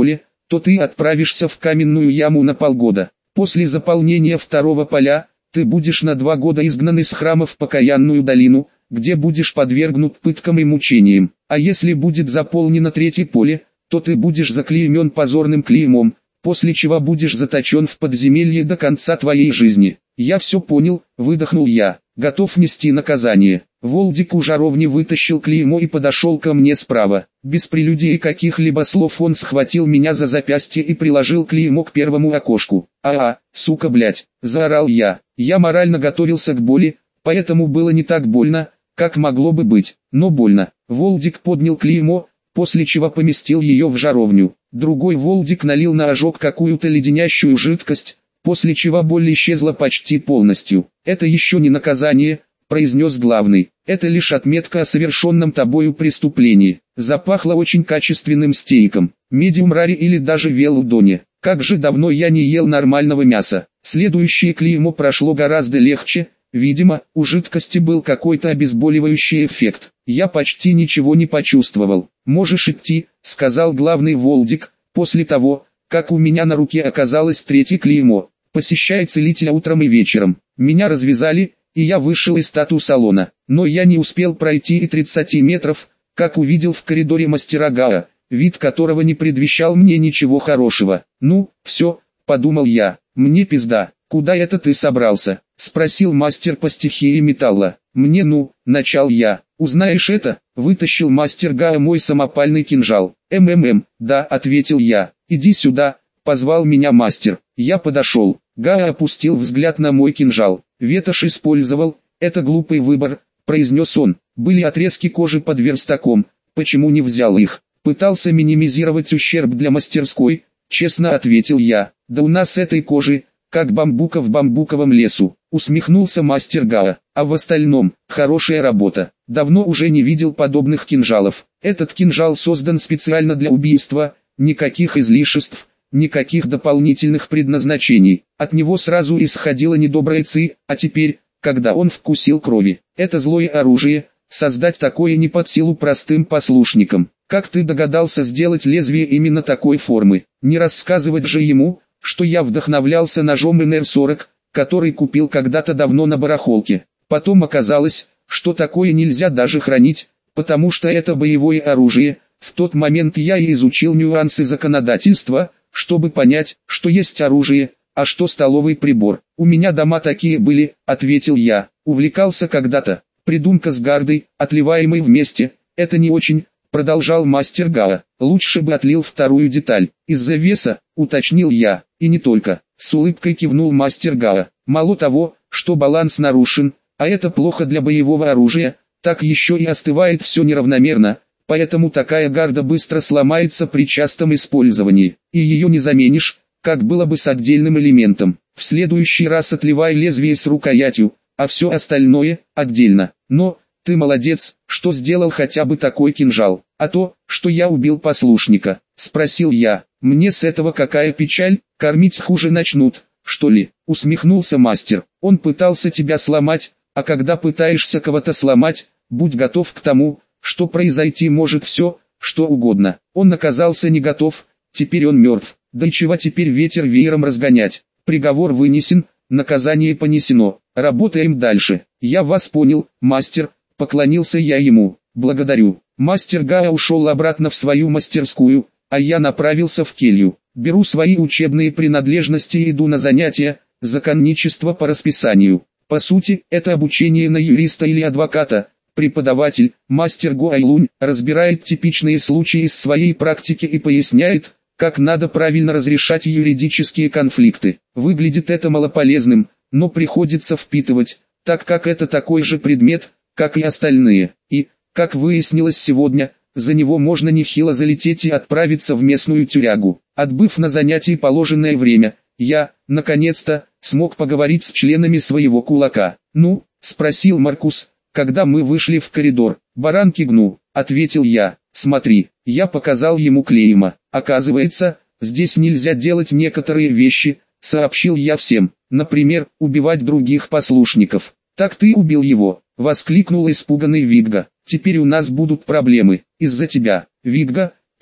то ты отправишься в каменную яму на полгода. После заполнения второго поля, ты будешь на 2 года изгнан из храма в покаянную долину, где будешь подвергнут пыткам и мучениям. А если будет заполнено третье поле, то ты будешь заклеймен позорным клеймом, после чего будешь заточен в подземелье до конца твоей жизни. Я все понял, выдохнул я, готов нести наказание. Волдик у жаровни вытащил клеймо и подошел ко мне справа. Без прелюдий и каких-либо слов он схватил меня за запястье и приложил клеймо к первому окошку. Сука, блять, заорал я. Я морально готовился к боли, поэтому было не так больно, как могло бы быть, но больно. Волдик поднял клеймо, после чего поместил ее в жаровню. Другой Волдик налил на ожог какую-то леденящую жидкость, после чего боль исчезла почти полностью. «Это еще не наказание», — произнес главный. «Это лишь отметка о совершенном тобою преступлении». Запахло очень качественным стейком, медиум рари или даже велудоне. Как же давно я не ел нормального мяса. Следующее клеймо прошло гораздо легче. Видимо, у жидкости был какой-то обезболивающий эффект. Я почти ничего не почувствовал. «Можешь идти», — сказал главный Волдик, после того, как у меня на руке оказалось третье клеймо. «Посещай целителя утром и вечером». Меня развязали, и я вышел из тату-салона. Но я не успел пройти и 30 метров, как увидел в коридоре мастера Гаа, вид которого не предвещал мне ничего хорошего. «Ну, все», — подумал я, — «мне пизда». «Куда это ты собрался?» — спросил мастер по стихии металла. «Мне начал я. Узнаешь это?» — вытащил мастер Гаа мой самопальный кинжал. Да», — ответил я. «Иди сюда», — позвал меня мастер. Я подошел. Гаа опустил взгляд на мой кинжал. «Ветошь использовал, это глупый выбор», — произнес он. «Были отрезки кожи под верстаком, почему не взял их?» «Пытался минимизировать ущерб для мастерской», — честно ответил я. «Да у нас этой кожи, как бамбука в бамбуковом лесу», — усмехнулся мастер Гаа. «А в остальном, хорошая работа. Давно уже не видел подобных кинжалов. Этот кинжал создан специально для убийства, никаких излишеств, никаких дополнительных предназначений. От него сразу исходила недобрая ци, а теперь, когда он вкусил крови, это злое оружие, создать такое не под силу простым послушникам. Как ты догадался сделать лезвие именно такой формы? Не рассказывать же ему, что я вдохновлялся ножом НР-40, который купил когда-то давно на барахолке. Потом оказалось, что такое нельзя даже хранить, потому что это боевое оружие. В тот момент я и изучил нюансы законодательства, чтобы понять, что есть оружие, а что столовый прибор. «У меня дома такие были», — ответил я. «Увлекался когда-то. Придумка с гардой, отливаемой вместе, это не очень», — продолжал мастер Гаа. «Лучше бы отлил вторую деталь. Из-за веса», — уточнил я. «И не только», — с улыбкой кивнул мастер Гаа. «Мало того, что баланс нарушен, а это плохо для боевого оружия, так еще и остывает все неравномерно, поэтому такая гарда быстро сломается при частом использовании, и ее не заменишь, как было бы с отдельным элементом. В следующий раз отливай лезвие с рукоятью, а все остальное – отдельно. Но, ты молодец, что сделал хотя бы такой кинжал. А то, что я убил послушника, спросил я. Мне с этого какая печаль, кормить хуже начнут, что ли? Усмехнулся мастер. Он пытался тебя сломать, а когда пытаешься кого-то сломать, будь готов к тому, что произойти может все, что угодно. Он оказался не готов, теперь он мертв. Да и чего теперь ветер веером разгонять? Приговор вынесен, наказание понесено. Работаем дальше. Я вас понял, мастер, поклонился я ему. Благодарю. Мастер Гаа ушел обратно в свою мастерскую, а я направился в келью. Беру свои учебные принадлежности и иду на занятия, законничество по расписанию. По сути, это обучение на юриста или адвоката. Преподаватель, мастер Го Айлунь, разбирает типичные случаи из своей практики и поясняет, как надо правильно разрешать юридические конфликты. Выглядит это малополезным, но приходится впитывать, так как это такой же предмет, как и остальные. И, как выяснилось сегодня, за него можно нехило залететь и отправиться в местную тюрягу. Отбыв на занятии положенное время, я, наконец-то, смог поговорить с членами своего кулака. «Ну?» – спросил Маркус, когда мы вышли в коридор. «Баранки гну», – ответил я. «Смотри», – я показал ему клейма. «Оказывается, здесь нельзя делать некоторые вещи», – сообщил я всем. «Например, убивать других послушников». «Так ты убил его», – воскликнул испуганный Вигга. «Теперь у нас будут проблемы, из-за тебя». «Вигга, ты,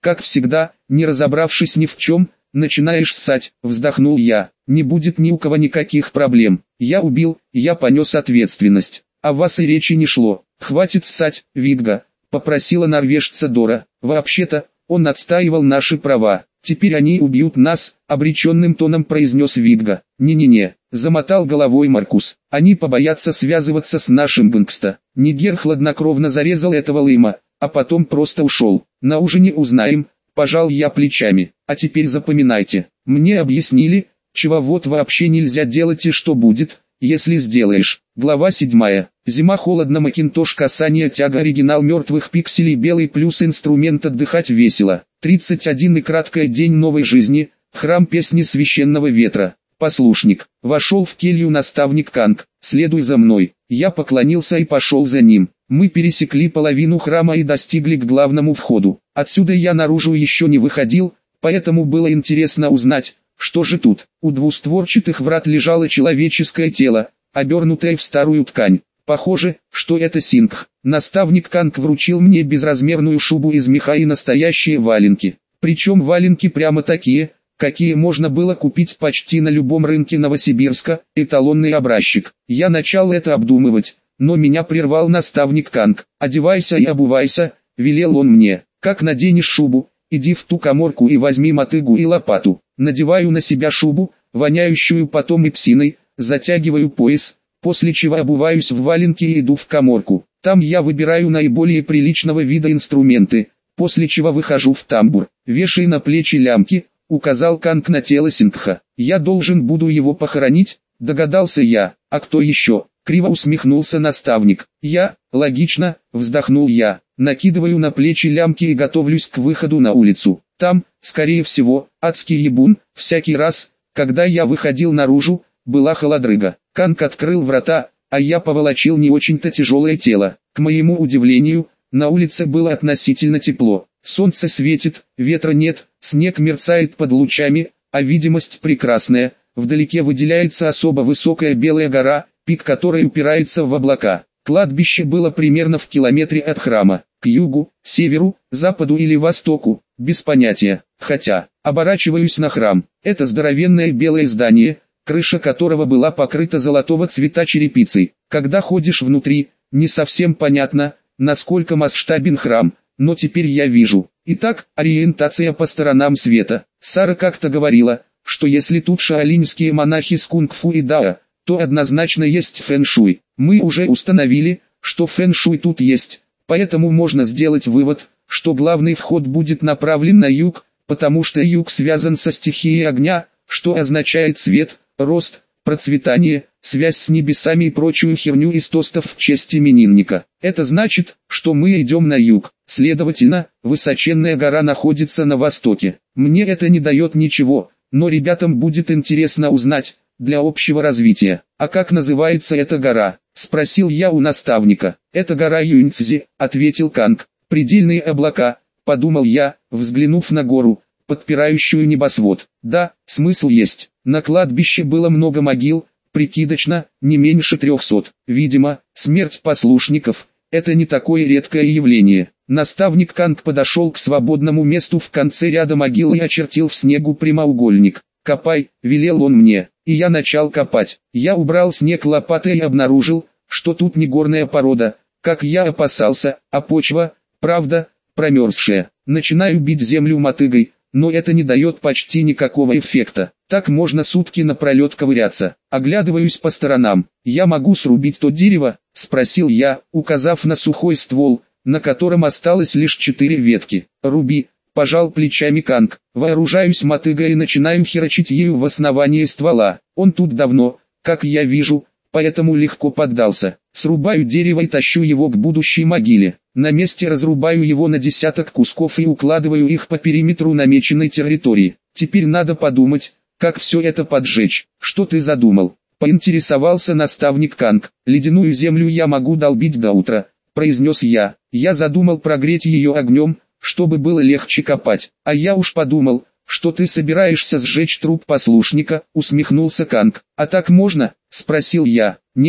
как всегда, не разобравшись ни в чем, начинаешь ссать, вздохнул я. Не будет ни у кого никаких проблем. Я убил, я понес ответственность. О вас и речи не шло. Хватит ссать, Видга, попросила норвежца Дора. Вообще-то, он отстаивал наши права. Теперь они убьют нас, обреченным тоном произнес Видга. Не-не-не, замотал головой Маркус. Они побоятся связываться с нашим гангста. Нигер хладнокровно зарезал этого лыма, а потом просто ушел. На ужине узнаем, пожал я плечами. А теперь запоминайте. Мне объяснили, чего вот вообще нельзя делать и что будет, если сделаешь. Глава 7. Зима холодно, Макинтош, касание, тяга, оригинал, мертвых пикселей, белый плюс, инструмент, отдыхать весело. 31 и краткое, день новой жизни, храм песни священного ветра. Послушник. Вошел в келью наставник Канг. Следуй за мной. Я поклонился и пошел за ним. Мы пересекли половину храма и достигли к главному входу. Отсюда я наружу еще не выходил, поэтому было интересно узнать, что же тут. У двустворчатых врат лежало человеческое тело, обернутое в старую ткань. Похоже, что это сингх. Наставник Канг вручил мне безразмерную шубу из меха и настоящие валенки. Причем валенки прямо такие, какие можно было купить почти на любом рынке Новосибирска, эталонный образчик. Я начал это обдумывать, но меня прервал наставник Канг. «Одевайся и обувайся», — велел он мне. «Как наденешь шубу, иди в ту каморку и возьми мотыгу и лопату». Надеваю на себя шубу, воняющую потом и псиной, затягиваю пояс, после чего обуваюсь в валенки и иду в каморку. Там я выбираю наиболее приличного вида инструменты, после чего выхожу в тамбур. «Вешай на плечи лямки», — указал Канг на тело сингха. «Я должен буду его похоронить», — догадался я. «А кто еще?» — криво усмехнулся наставник. «Я, логично», — вздохнул я. Накидываю на плечи лямки и готовлюсь к выходу на улицу. Там, скорее всего, адский ебун. Всякий раз, когда я выходил наружу, была холодрыга. Канг открыл врата, а я поволочил не очень-то тяжелое тело. К моему удивлению, на улице было относительно тепло. Солнце светит, ветра нет, снег мерцает под лучами, а видимость прекрасная. Вдалеке выделяется особо высокая белая гора, пик которой упирается в облака. Кладбище было примерно в километре от храма. К югу, северу, западу или востоку, без понятия. Хотя, оборачиваюсь на храм. Это здоровенное белое здание, крыша которого была покрыта золотого цвета черепицей. Когда ходишь внутри, не совсем понятно, насколько масштабен храм, но теперь я вижу. Итак, ориентация по сторонам света. Сара как-то говорила, что если тут шаолиньские монахи с кунг-фу и дао, то однозначно есть фэн-шуй. Мы уже установили, что фэн-шуй тут есть, поэтому можно сделать вывод, что главный вход будет направлен на юг, потому что юг связан со стихией огня, что означает свет, рост, процветание, связь с небесами и прочую херню из тостов в честь именинника. Это значит, что мы идем на юг, следовательно, высоченная гора находится на востоке. Мне это не дает ничего, но ребятам будет интересно узнать, для общего развития. «А как называется эта гора?» — спросил я у наставника. «Это гора Юньцзи», — ответил Канг. «Предельные облака», — подумал я, взглянув на гору, подпирающую небосвод. Да, смысл есть. На кладбище было много могил, прикидочно, не меньше 300. Видимо, смерть послушников — это не такое редкое явление. Наставник Канг подошел к свободному месту в конце ряда могил и очертил в снегу прямоугольник. «Копай», — велел он мне, и я начал копать. Я убрал снег лопатой и обнаружил, что тут не горная порода, как я опасался, а почва, правда, промерзшая. Начинаю бить землю мотыгой, но это не дает почти никакого эффекта. Так можно сутки напролет ковыряться. Оглядываюсь по сторонам. «Я могу срубить то дерево?» — спросил я, указав на сухой ствол, на котором осталось лишь 4 ветки. «Руби», — пожал плечами Канг. Вооружаюсь мотыгой и начинаю херачить ею в основание ствола. Он тут давно, как я вижу, поэтому легко поддался. Срубаю дерево и тащу его к будущей могиле. На месте разрубаю его на десяток кусков и укладываю их по периметру намеченной территории. Теперь надо подумать, как все это поджечь. «Что ты задумал?» — поинтересовался наставник Канг. «Ледяную землю я могу долбить до утра», — произнес я. «Я задумал прогреть ее огнем, чтобы было легче копать. А я уж подумал, что ты собираешься сжечь труп послушника», — усмехнулся Канг. «А так можно?» — спросил я. «Нет»,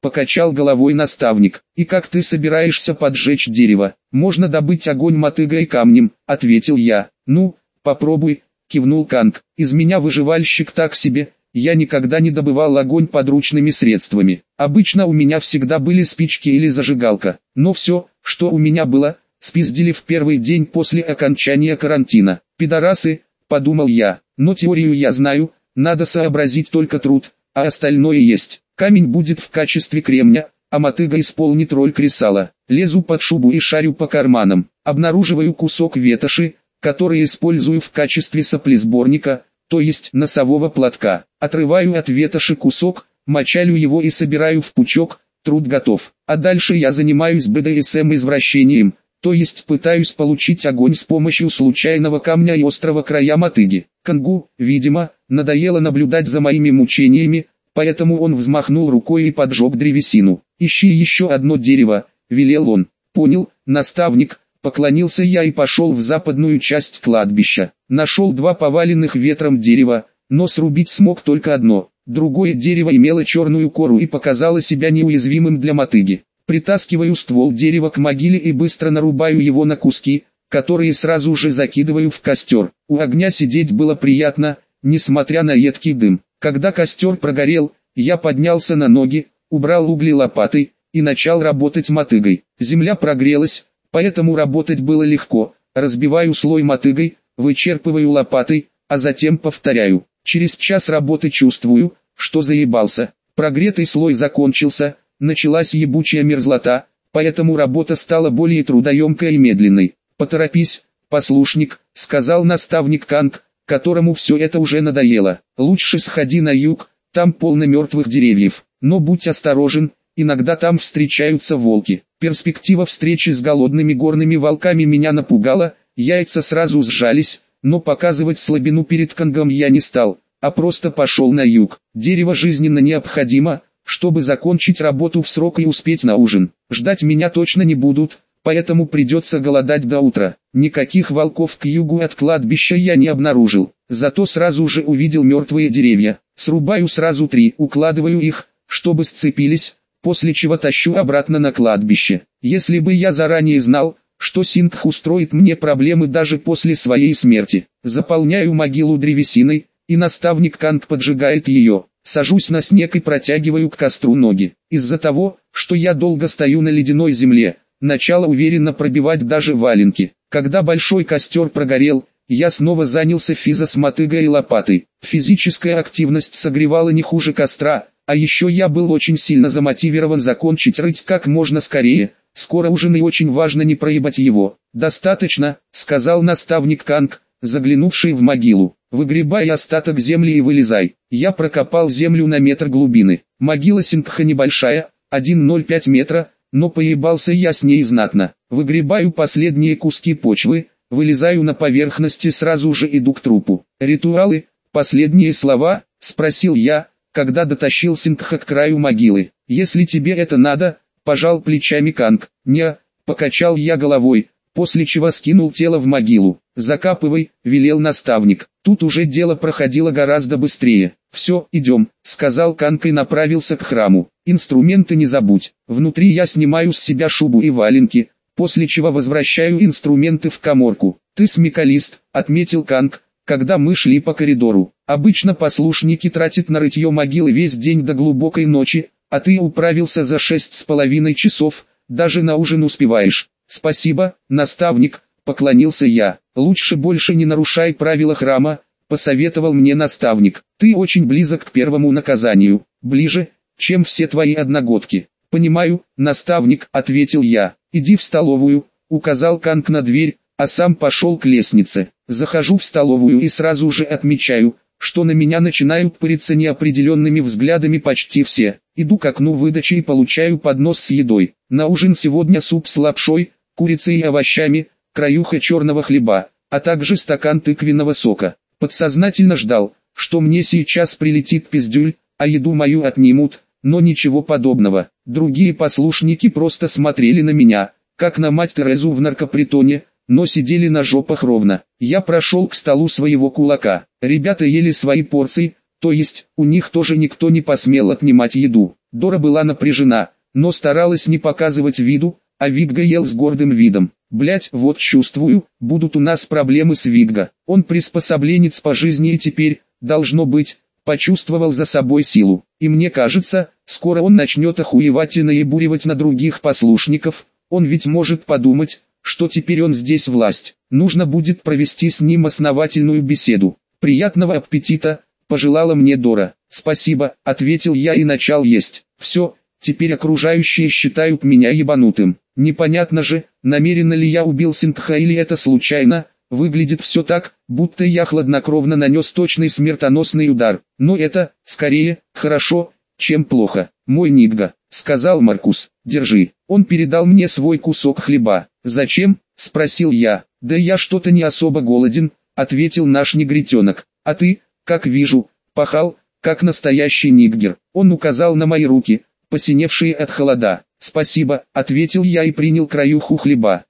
покачал головой наставник. И как ты собираешься поджечь дерево? Можно добыть огонь мотыгой и камнем, ответил я. Ну, попробуй, кивнул Канг. Из меня выживальщик так себе. Я никогда не добывал огонь подручными средствами. Обычно у меня всегда были спички или зажигалка. Но все, что у меня было, спиздили в первый день после окончания карантина. Пидорасы, подумал я. Но теорию я знаю, надо сообразить только труд, а остальное есть. Камень будет в качестве кремня, а мотыга исполнит роль кресала. Лезу под шубу и шарю по карманам. Обнаруживаю кусок ветоши, который использую в качестве соплесборника, то есть носового платка. Отрываю от ветоши кусок, мочалю его и собираю в пучок, труд готов. А дальше я занимаюсь БДСМ-извращением, то есть пытаюсь получить огонь с помощью случайного камня и острого края мотыги. Кангу, видимо, надоело наблюдать за моими мучениями, поэтому он взмахнул рукой и поджег древесину. «Ищи еще одно дерево», — велел он. «Понял, наставник». Поклонился я и пошел в западную часть кладбища. Нашел 2 поваленных ветром дерева, но срубить смог только одно. Другое дерево имело черную кору и показало себя неуязвимым для мотыги. Притаскиваю ствол дерева к могиле и быстро нарубаю его на куски, которые сразу же закидываю в костер. У огня сидеть было приятно, несмотря на едкий дым. Когда костер прогорел, я поднялся на ноги, убрал угли лопатой и начал работать мотыгой. Земля прогрелась, поэтому работать было легко. Разбиваю слой мотыгой, вычерпываю лопатой, а затем повторяю. Через час работы чувствую, что заебался. Прогретый слой закончился, началась ебучая мерзлота, поэтому работа стала более трудоемкой и медленной. «Поторопись, послушник», — сказал наставник Канг, которому все это уже надоело. «Лучше сходи на юг, там полно мертвых деревьев. Но будь осторожен, иногда там встречаются волки». Перспектива встречи с голодными горными волками меня напугала, яйца сразу сжались, но показывать слабину перед Кангом я не стал, а просто пошел на юг. Дерево жизненно необходимо, чтобы закончить работу в срок и успеть на ужин. Ждать меня точно не будут, поэтому придется голодать до утра. Никаких волков к югу от кладбища я не обнаружил, зато сразу же увидел мертвые деревья. Срубаю сразу 3, укладываю их, чтобы сцепились, после чего тащу обратно на кладбище. Если бы я заранее знал, что Сингх устроит мне проблемы даже после своей смерти, заполняю могилу древесиной, и наставник Канг поджигает ее. Сажусь на снег и протягиваю к костру ноги. Из-за того, что я долго стою на ледяной земле, начало уверенно пробивать даже валенки. Когда большой костер прогорел, я снова занялся с мотыгой и лопатой. Физическая активность согревала не хуже костра, а еще я был очень сильно замотивирован закончить рыть как можно скорее. Скоро ужин и очень важно не проебать его. «Достаточно», — сказал наставник Канг, заглянувший в могилу. «Выгребай остаток земли и вылезай». Я прокопал землю на метр глубины. Могила Сингха небольшая, 1,05 метра, но поебался я с ней знатно. Выгребаю последние куски почвы, вылезаю на поверхность и сразу же иду к трупу. «Ритуалы, последние слова?» — спросил я, когда дотащил Сингха к краю могилы. «Если тебе это надо», — пожал плечами Канг. «Не», — покачал я головой, после чего скинул тело в могилу. «Закапывай», — велел наставник. Тут уже дело проходило гораздо быстрее. «Все, идем», — сказал Канг и направился к храму. «Инструменты не забудь». Внутри я снимаю с себя шубу и валенки, после чего возвращаю инструменты в каморку. «Ты смекалист», — отметил Канг, когда мы шли по коридору. «Обычно послушники тратят на рытье могилы весь день до глубокой ночи, а ты управился за 6,5 часов, даже на ужин успеваешь». «Спасибо, наставник», — поклонился я. «Лучше больше не нарушай правила храма», — посоветовал мне наставник. «Ты очень близок к первому наказанию, ближе, чем все твои одногодки». «Понимаю, наставник», — ответил я. «Иди в столовую», — указал Канг на дверь, а сам пошел к лестнице. Захожу в столовую и сразу же отмечаю, что на меня начинают пыриться неопределенными взглядами почти все. Иду к окну выдачи и получаю поднос с едой. На ужин сегодня суп с лапшой, курицей и овощами, краюха черного хлеба, а также стакан тыквенного сока. Подсознательно ждал, что мне сейчас прилетит пиздюль, а еду мою отнимут, но ничего подобного. Другие послушники просто смотрели на меня, как на мать Терезу в наркопритоне, но сидели на жопах ровно. Я прошел к столу своего кулака. Ребята ели свои порции, то есть, у них тоже никто не посмел отнимать еду. Дора была напряжена, но старалась не показывать виду, а Вигго ел с гордым видом. Блять, вот чувствую, будут у нас проблемы с Вигго. Он приспособленец по жизни и теперь, должно быть, почувствовал за собой силу. И мне кажется, скоро он начнет охуевать и наебуривать на других послушников. Он ведь может подумать, что теперь он здесь власть. Нужно будет провести с ним основательную беседу. Приятного аппетита, пожелала мне Дора. Спасибо, ответил я и начал есть. Все, теперь окружающие считают меня ебанутым. Непонятно же, намеренно ли я убил Сингха или это случайно. Выглядит все так, будто я хладнокровно нанес точный смертоносный удар. Но это, скорее, хорошо, чем плохо. Мой Нидга, сказал Маркус, держи. Он передал мне свой кусок хлеба. Зачем? Спросил я. Да я что-то не особо голоден, ответил наш негритенок. А ты, как вижу, пахал, как настоящий ниггер. Он указал на мои руки, посиневшие от холода. Спасибо, ответил я и принял краюху хлеба.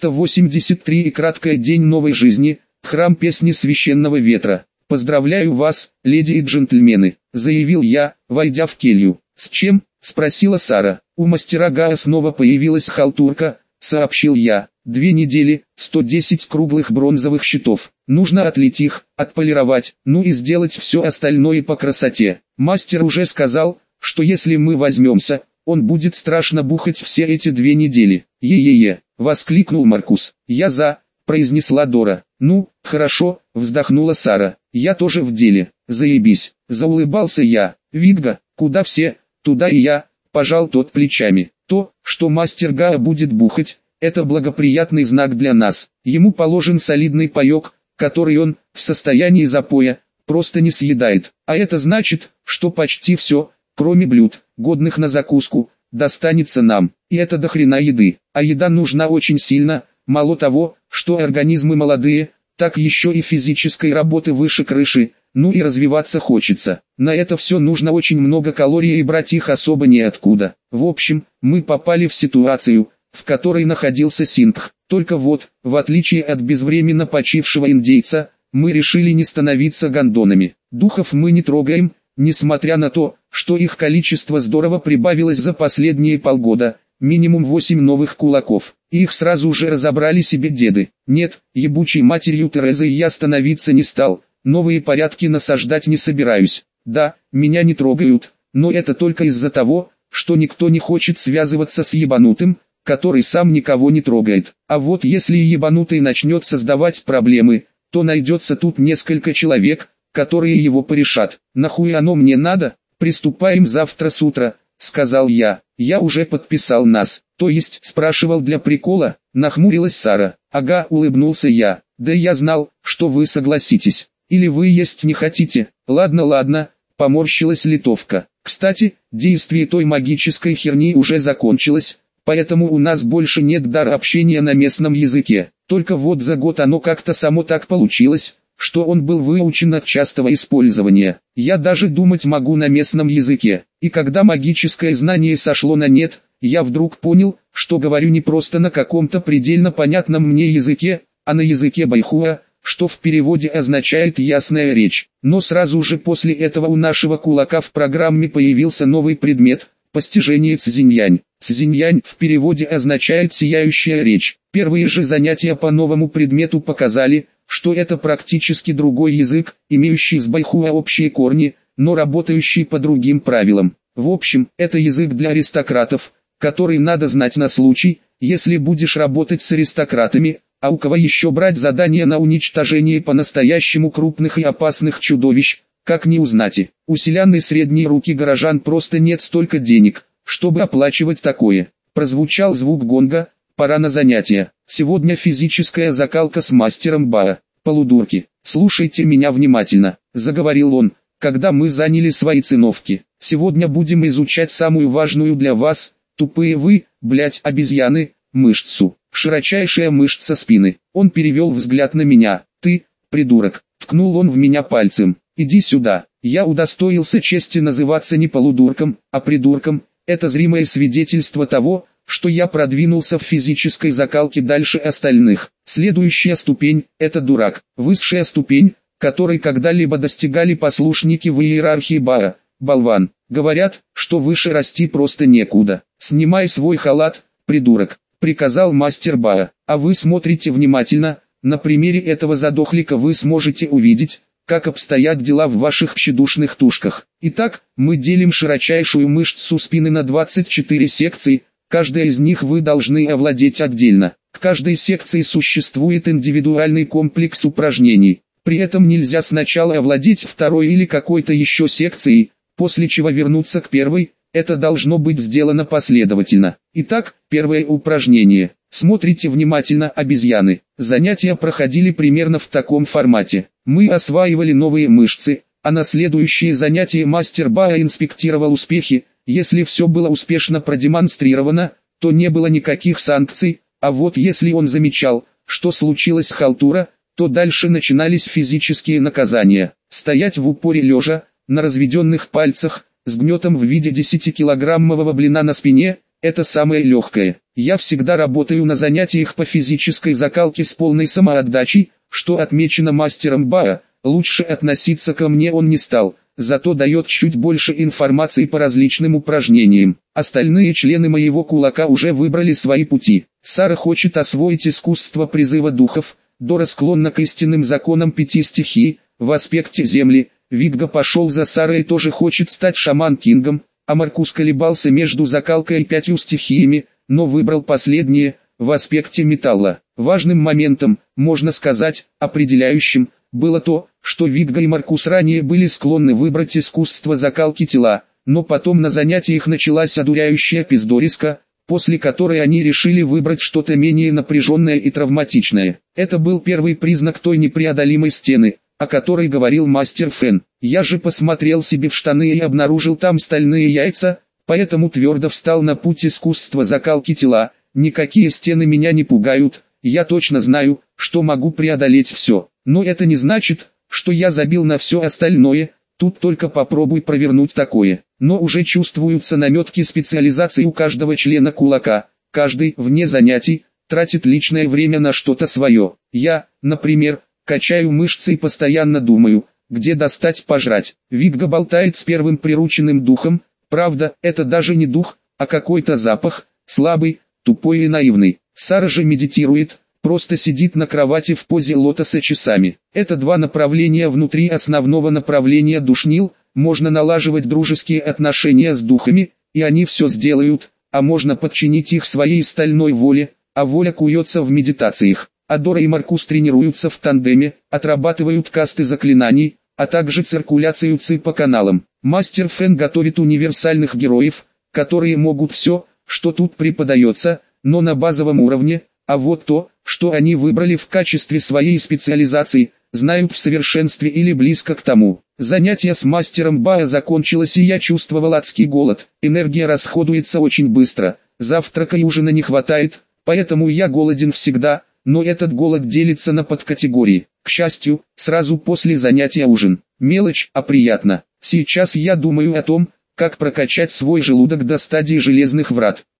383 и краткое день новой жизни, храм песни священного ветра. Поздравляю вас, леди и джентльмены, заявил я, войдя в келью. С чем? Спросила Сара. У мастера Гая снова появилась халтурка, сообщил я. 2 недели, 110 круглых бронзовых щитов. Нужно отлить их, отполировать, ну и сделать все остальное по красоте. Мастер уже сказал, что если мы возьмемся, он будет страшно бухать все эти 2 недели. Е-е-е, воскликнул Маркус. Я за, произнесла Дора. Ну, хорошо, вздохнула Сара. Я тоже в деле. Заебись, заулыбался я. Вигго, куда все? Туда и я, пожал тот плечами. То, что мастер Гая будет бухать, это благоприятный знак для нас. Ему положен солидный паёк, который он, в состоянии запоя, просто не съедает. А это значит, что почти все, кроме блюд, годных на закуску, достанется нам. И это до хрена еды. А еда нужна очень сильно, мало того, что организмы молодые, так еще и физической работы выше крыши, ну и развиваться хочется. На это все нужно очень много калорий и брать их особо неоткуда. В общем, мы попали в ситуацию, в которой находился Сингх. Только вот, в отличие от безвременно почившего индейца, мы решили не становиться гондонами. Духов мы не трогаем, несмотря на то, что их количество здорово прибавилось за последние полгода, минимум 8 новых кулаков. Их сразу же разобрали себе деды. Нет, ебучей матерью Терезой я становиться не стал, новые порядки насаждать не собираюсь. Да, меня не трогают, но это только из-за того, что никто не хочет связываться с ебанутым, который сам никого не трогает. А вот если ебанутый начнет создавать проблемы, то найдется тут несколько человек, которые его порешат. Нахуй оно мне надо? Приступаем завтра с утра, сказал я. Я уже подписал нас. То есть, спрашивал для прикола, нахмурилась Сара. Ага, улыбнулся я. Да я знал, что вы согласитесь. Или вы есть не хотите? Ладно, поморщилась литовка. Кстати, действие той магической херни уже закончилось, поэтому у нас больше нет дара общения на местном языке. Только вот за год оно как-то само так получилось, что он был выучен от частого использования. Я даже думать могу на местном языке. И когда магическое знание сошло на нет, я вдруг понял, что говорю не просто на каком-то предельно понятном мне языке, а на языке байхуа, что в переводе означает «ясная речь». Но сразу же после этого у нашего кулака в программе появился новый предмет – постижение цзиньянь. Цзиньянь в переводе означает «сияющая речь». Первые же занятия по новому предмету показали, что это практически другой язык, имеющий с байхуа общие корни, но работающий по другим правилам. В общем, это язык для аристократов, который надо знать на случай, если будешь работать с аристократами, а у кого еще брать задания на уничтожение по-настоящему крупных и опасных чудовищ, как не узнать. У селян и средней руки горожан просто нет столько денег, чтобы оплачивать такое. Прозвучал звук гонга, пора на занятия. Сегодня физическая закалка с мастером Баа. Полудурки, слушайте меня внимательно, заговорил он, когда мы заняли свои циновки. Сегодня будем изучать самую важную для вас, тупые вы, блять, обезьяны, мышцу. Широчайшая мышца спины. Он перевел взгляд на меня. Ты, придурок, ткнул он в меня пальцем. Иди сюда. Я удостоился чести называться не полудурком, а придурком. Это зримое свидетельство того, что я продвинулся в физической закалке дальше остальных. Следующая ступень – это дурак. Высшая ступень, которой когда-либо достигали послушники в иерархии Баа, болван. Говорят, что выше расти просто некуда. «Снимай свой халат, придурок», — приказал мастер Баа. А вы смотрите внимательно, на примере этого задохлика вы сможете увидеть, как обстоят дела в ваших тщедушных тушках. Итак, мы делим широчайшую мышцу спины на 24 секции, каждая из них вы должны овладеть отдельно. К каждой секции существует индивидуальный комплекс упражнений. При этом нельзя сначала овладеть второй или какой-то еще секцией, после чего вернуться к первой, это должно быть сделано последовательно. Итак, первое упражнение. Смотрите внимательно, обезьяны. Занятия проходили примерно в таком формате. Мы осваивали новые мышцы, а на следующее занятие мастер Баа инспектировал успехи. Если все было успешно продемонстрировано, то не было никаких санкций, а вот если он замечал, что случилась халтура, то дальше начинались физические наказания. Стоять в упоре лежа, на разведенных пальцах, с гнетом в виде 10-килограммового блина на спине, это самое легкое. Я всегда работаю на занятиях по физической закалке с полной самоотдачей, что отмечено мастером Баа. Лучше относиться ко мне он не стал, зато дает чуть больше информации по различным упражнениям. Остальные члены моего кулака уже выбрали свои пути. Сара хочет освоить искусство призыва духов, Дора склонна к истинным законам 5 стихий, в аспекте земли. Видга пошел за Сарой и тоже хочет стать шаман-кингом, а Маркус колебался между закалкой и 5 стихиями, но выбрал последнее, в аспекте металла. Важным моментом, можно сказать, определяющим, было то, что Видга и Маркус ранее были склонны выбрать искусство закалки тела, но потом на занятиях началась одуряющая пиздориска, после которой они решили выбрать что-то менее напряженное и травматичное. Это был первый признак той непреодолимой стены, о которой говорил мастер Фэн. Я же посмотрел себе в штаны и обнаружил там стальные яйца, поэтому твердо встал на путь искусства закалки тела. Никакие стены меня не пугают, я точно знаю, что могу преодолеть все. Но это не значит, что я забил на все остальное, тут только попробуй провернуть такое. Но уже чувствуются наметки специализации у каждого члена кулака, каждый, вне занятий, тратит личное время на что-то свое. Я, например, качаю мышцы и постоянно думаю, где достать пожрать. Видга болтает с первым прирученным духом, правда, это даже не дух, а какой-то запах, слабый, тупой и наивный. Сара же медитирует, просто сидит на кровати в позе лотоса часами. Это два направления внутри основного направления душнил, можно налаживать дружеские отношения с духами, и они все сделают, а можно подчинить их своей стальной воле, а воля куется в медитациях. Адора и Маркус тренируются в тандеме, отрабатывают касты заклинаний, а также циркуляцию ци по каналам. Мастер Фэн готовит универсальных героев, которые могут все, что тут преподается, но на базовом уровне, а вот то, что они выбрали в качестве своей специализации, знают в совершенстве или близко к тому. Занятие с мастером Баа закончилось и я чувствовал адский голод, энергия расходуется очень быстро, завтрака и ужина не хватает, поэтому я голоден всегда. Но этот голод делится на подкатегории. К счастью, сразу после занятия ужин. Мелочь, а приятно. Сейчас я думаю о том, как прокачать свой желудок до стадии железных врат.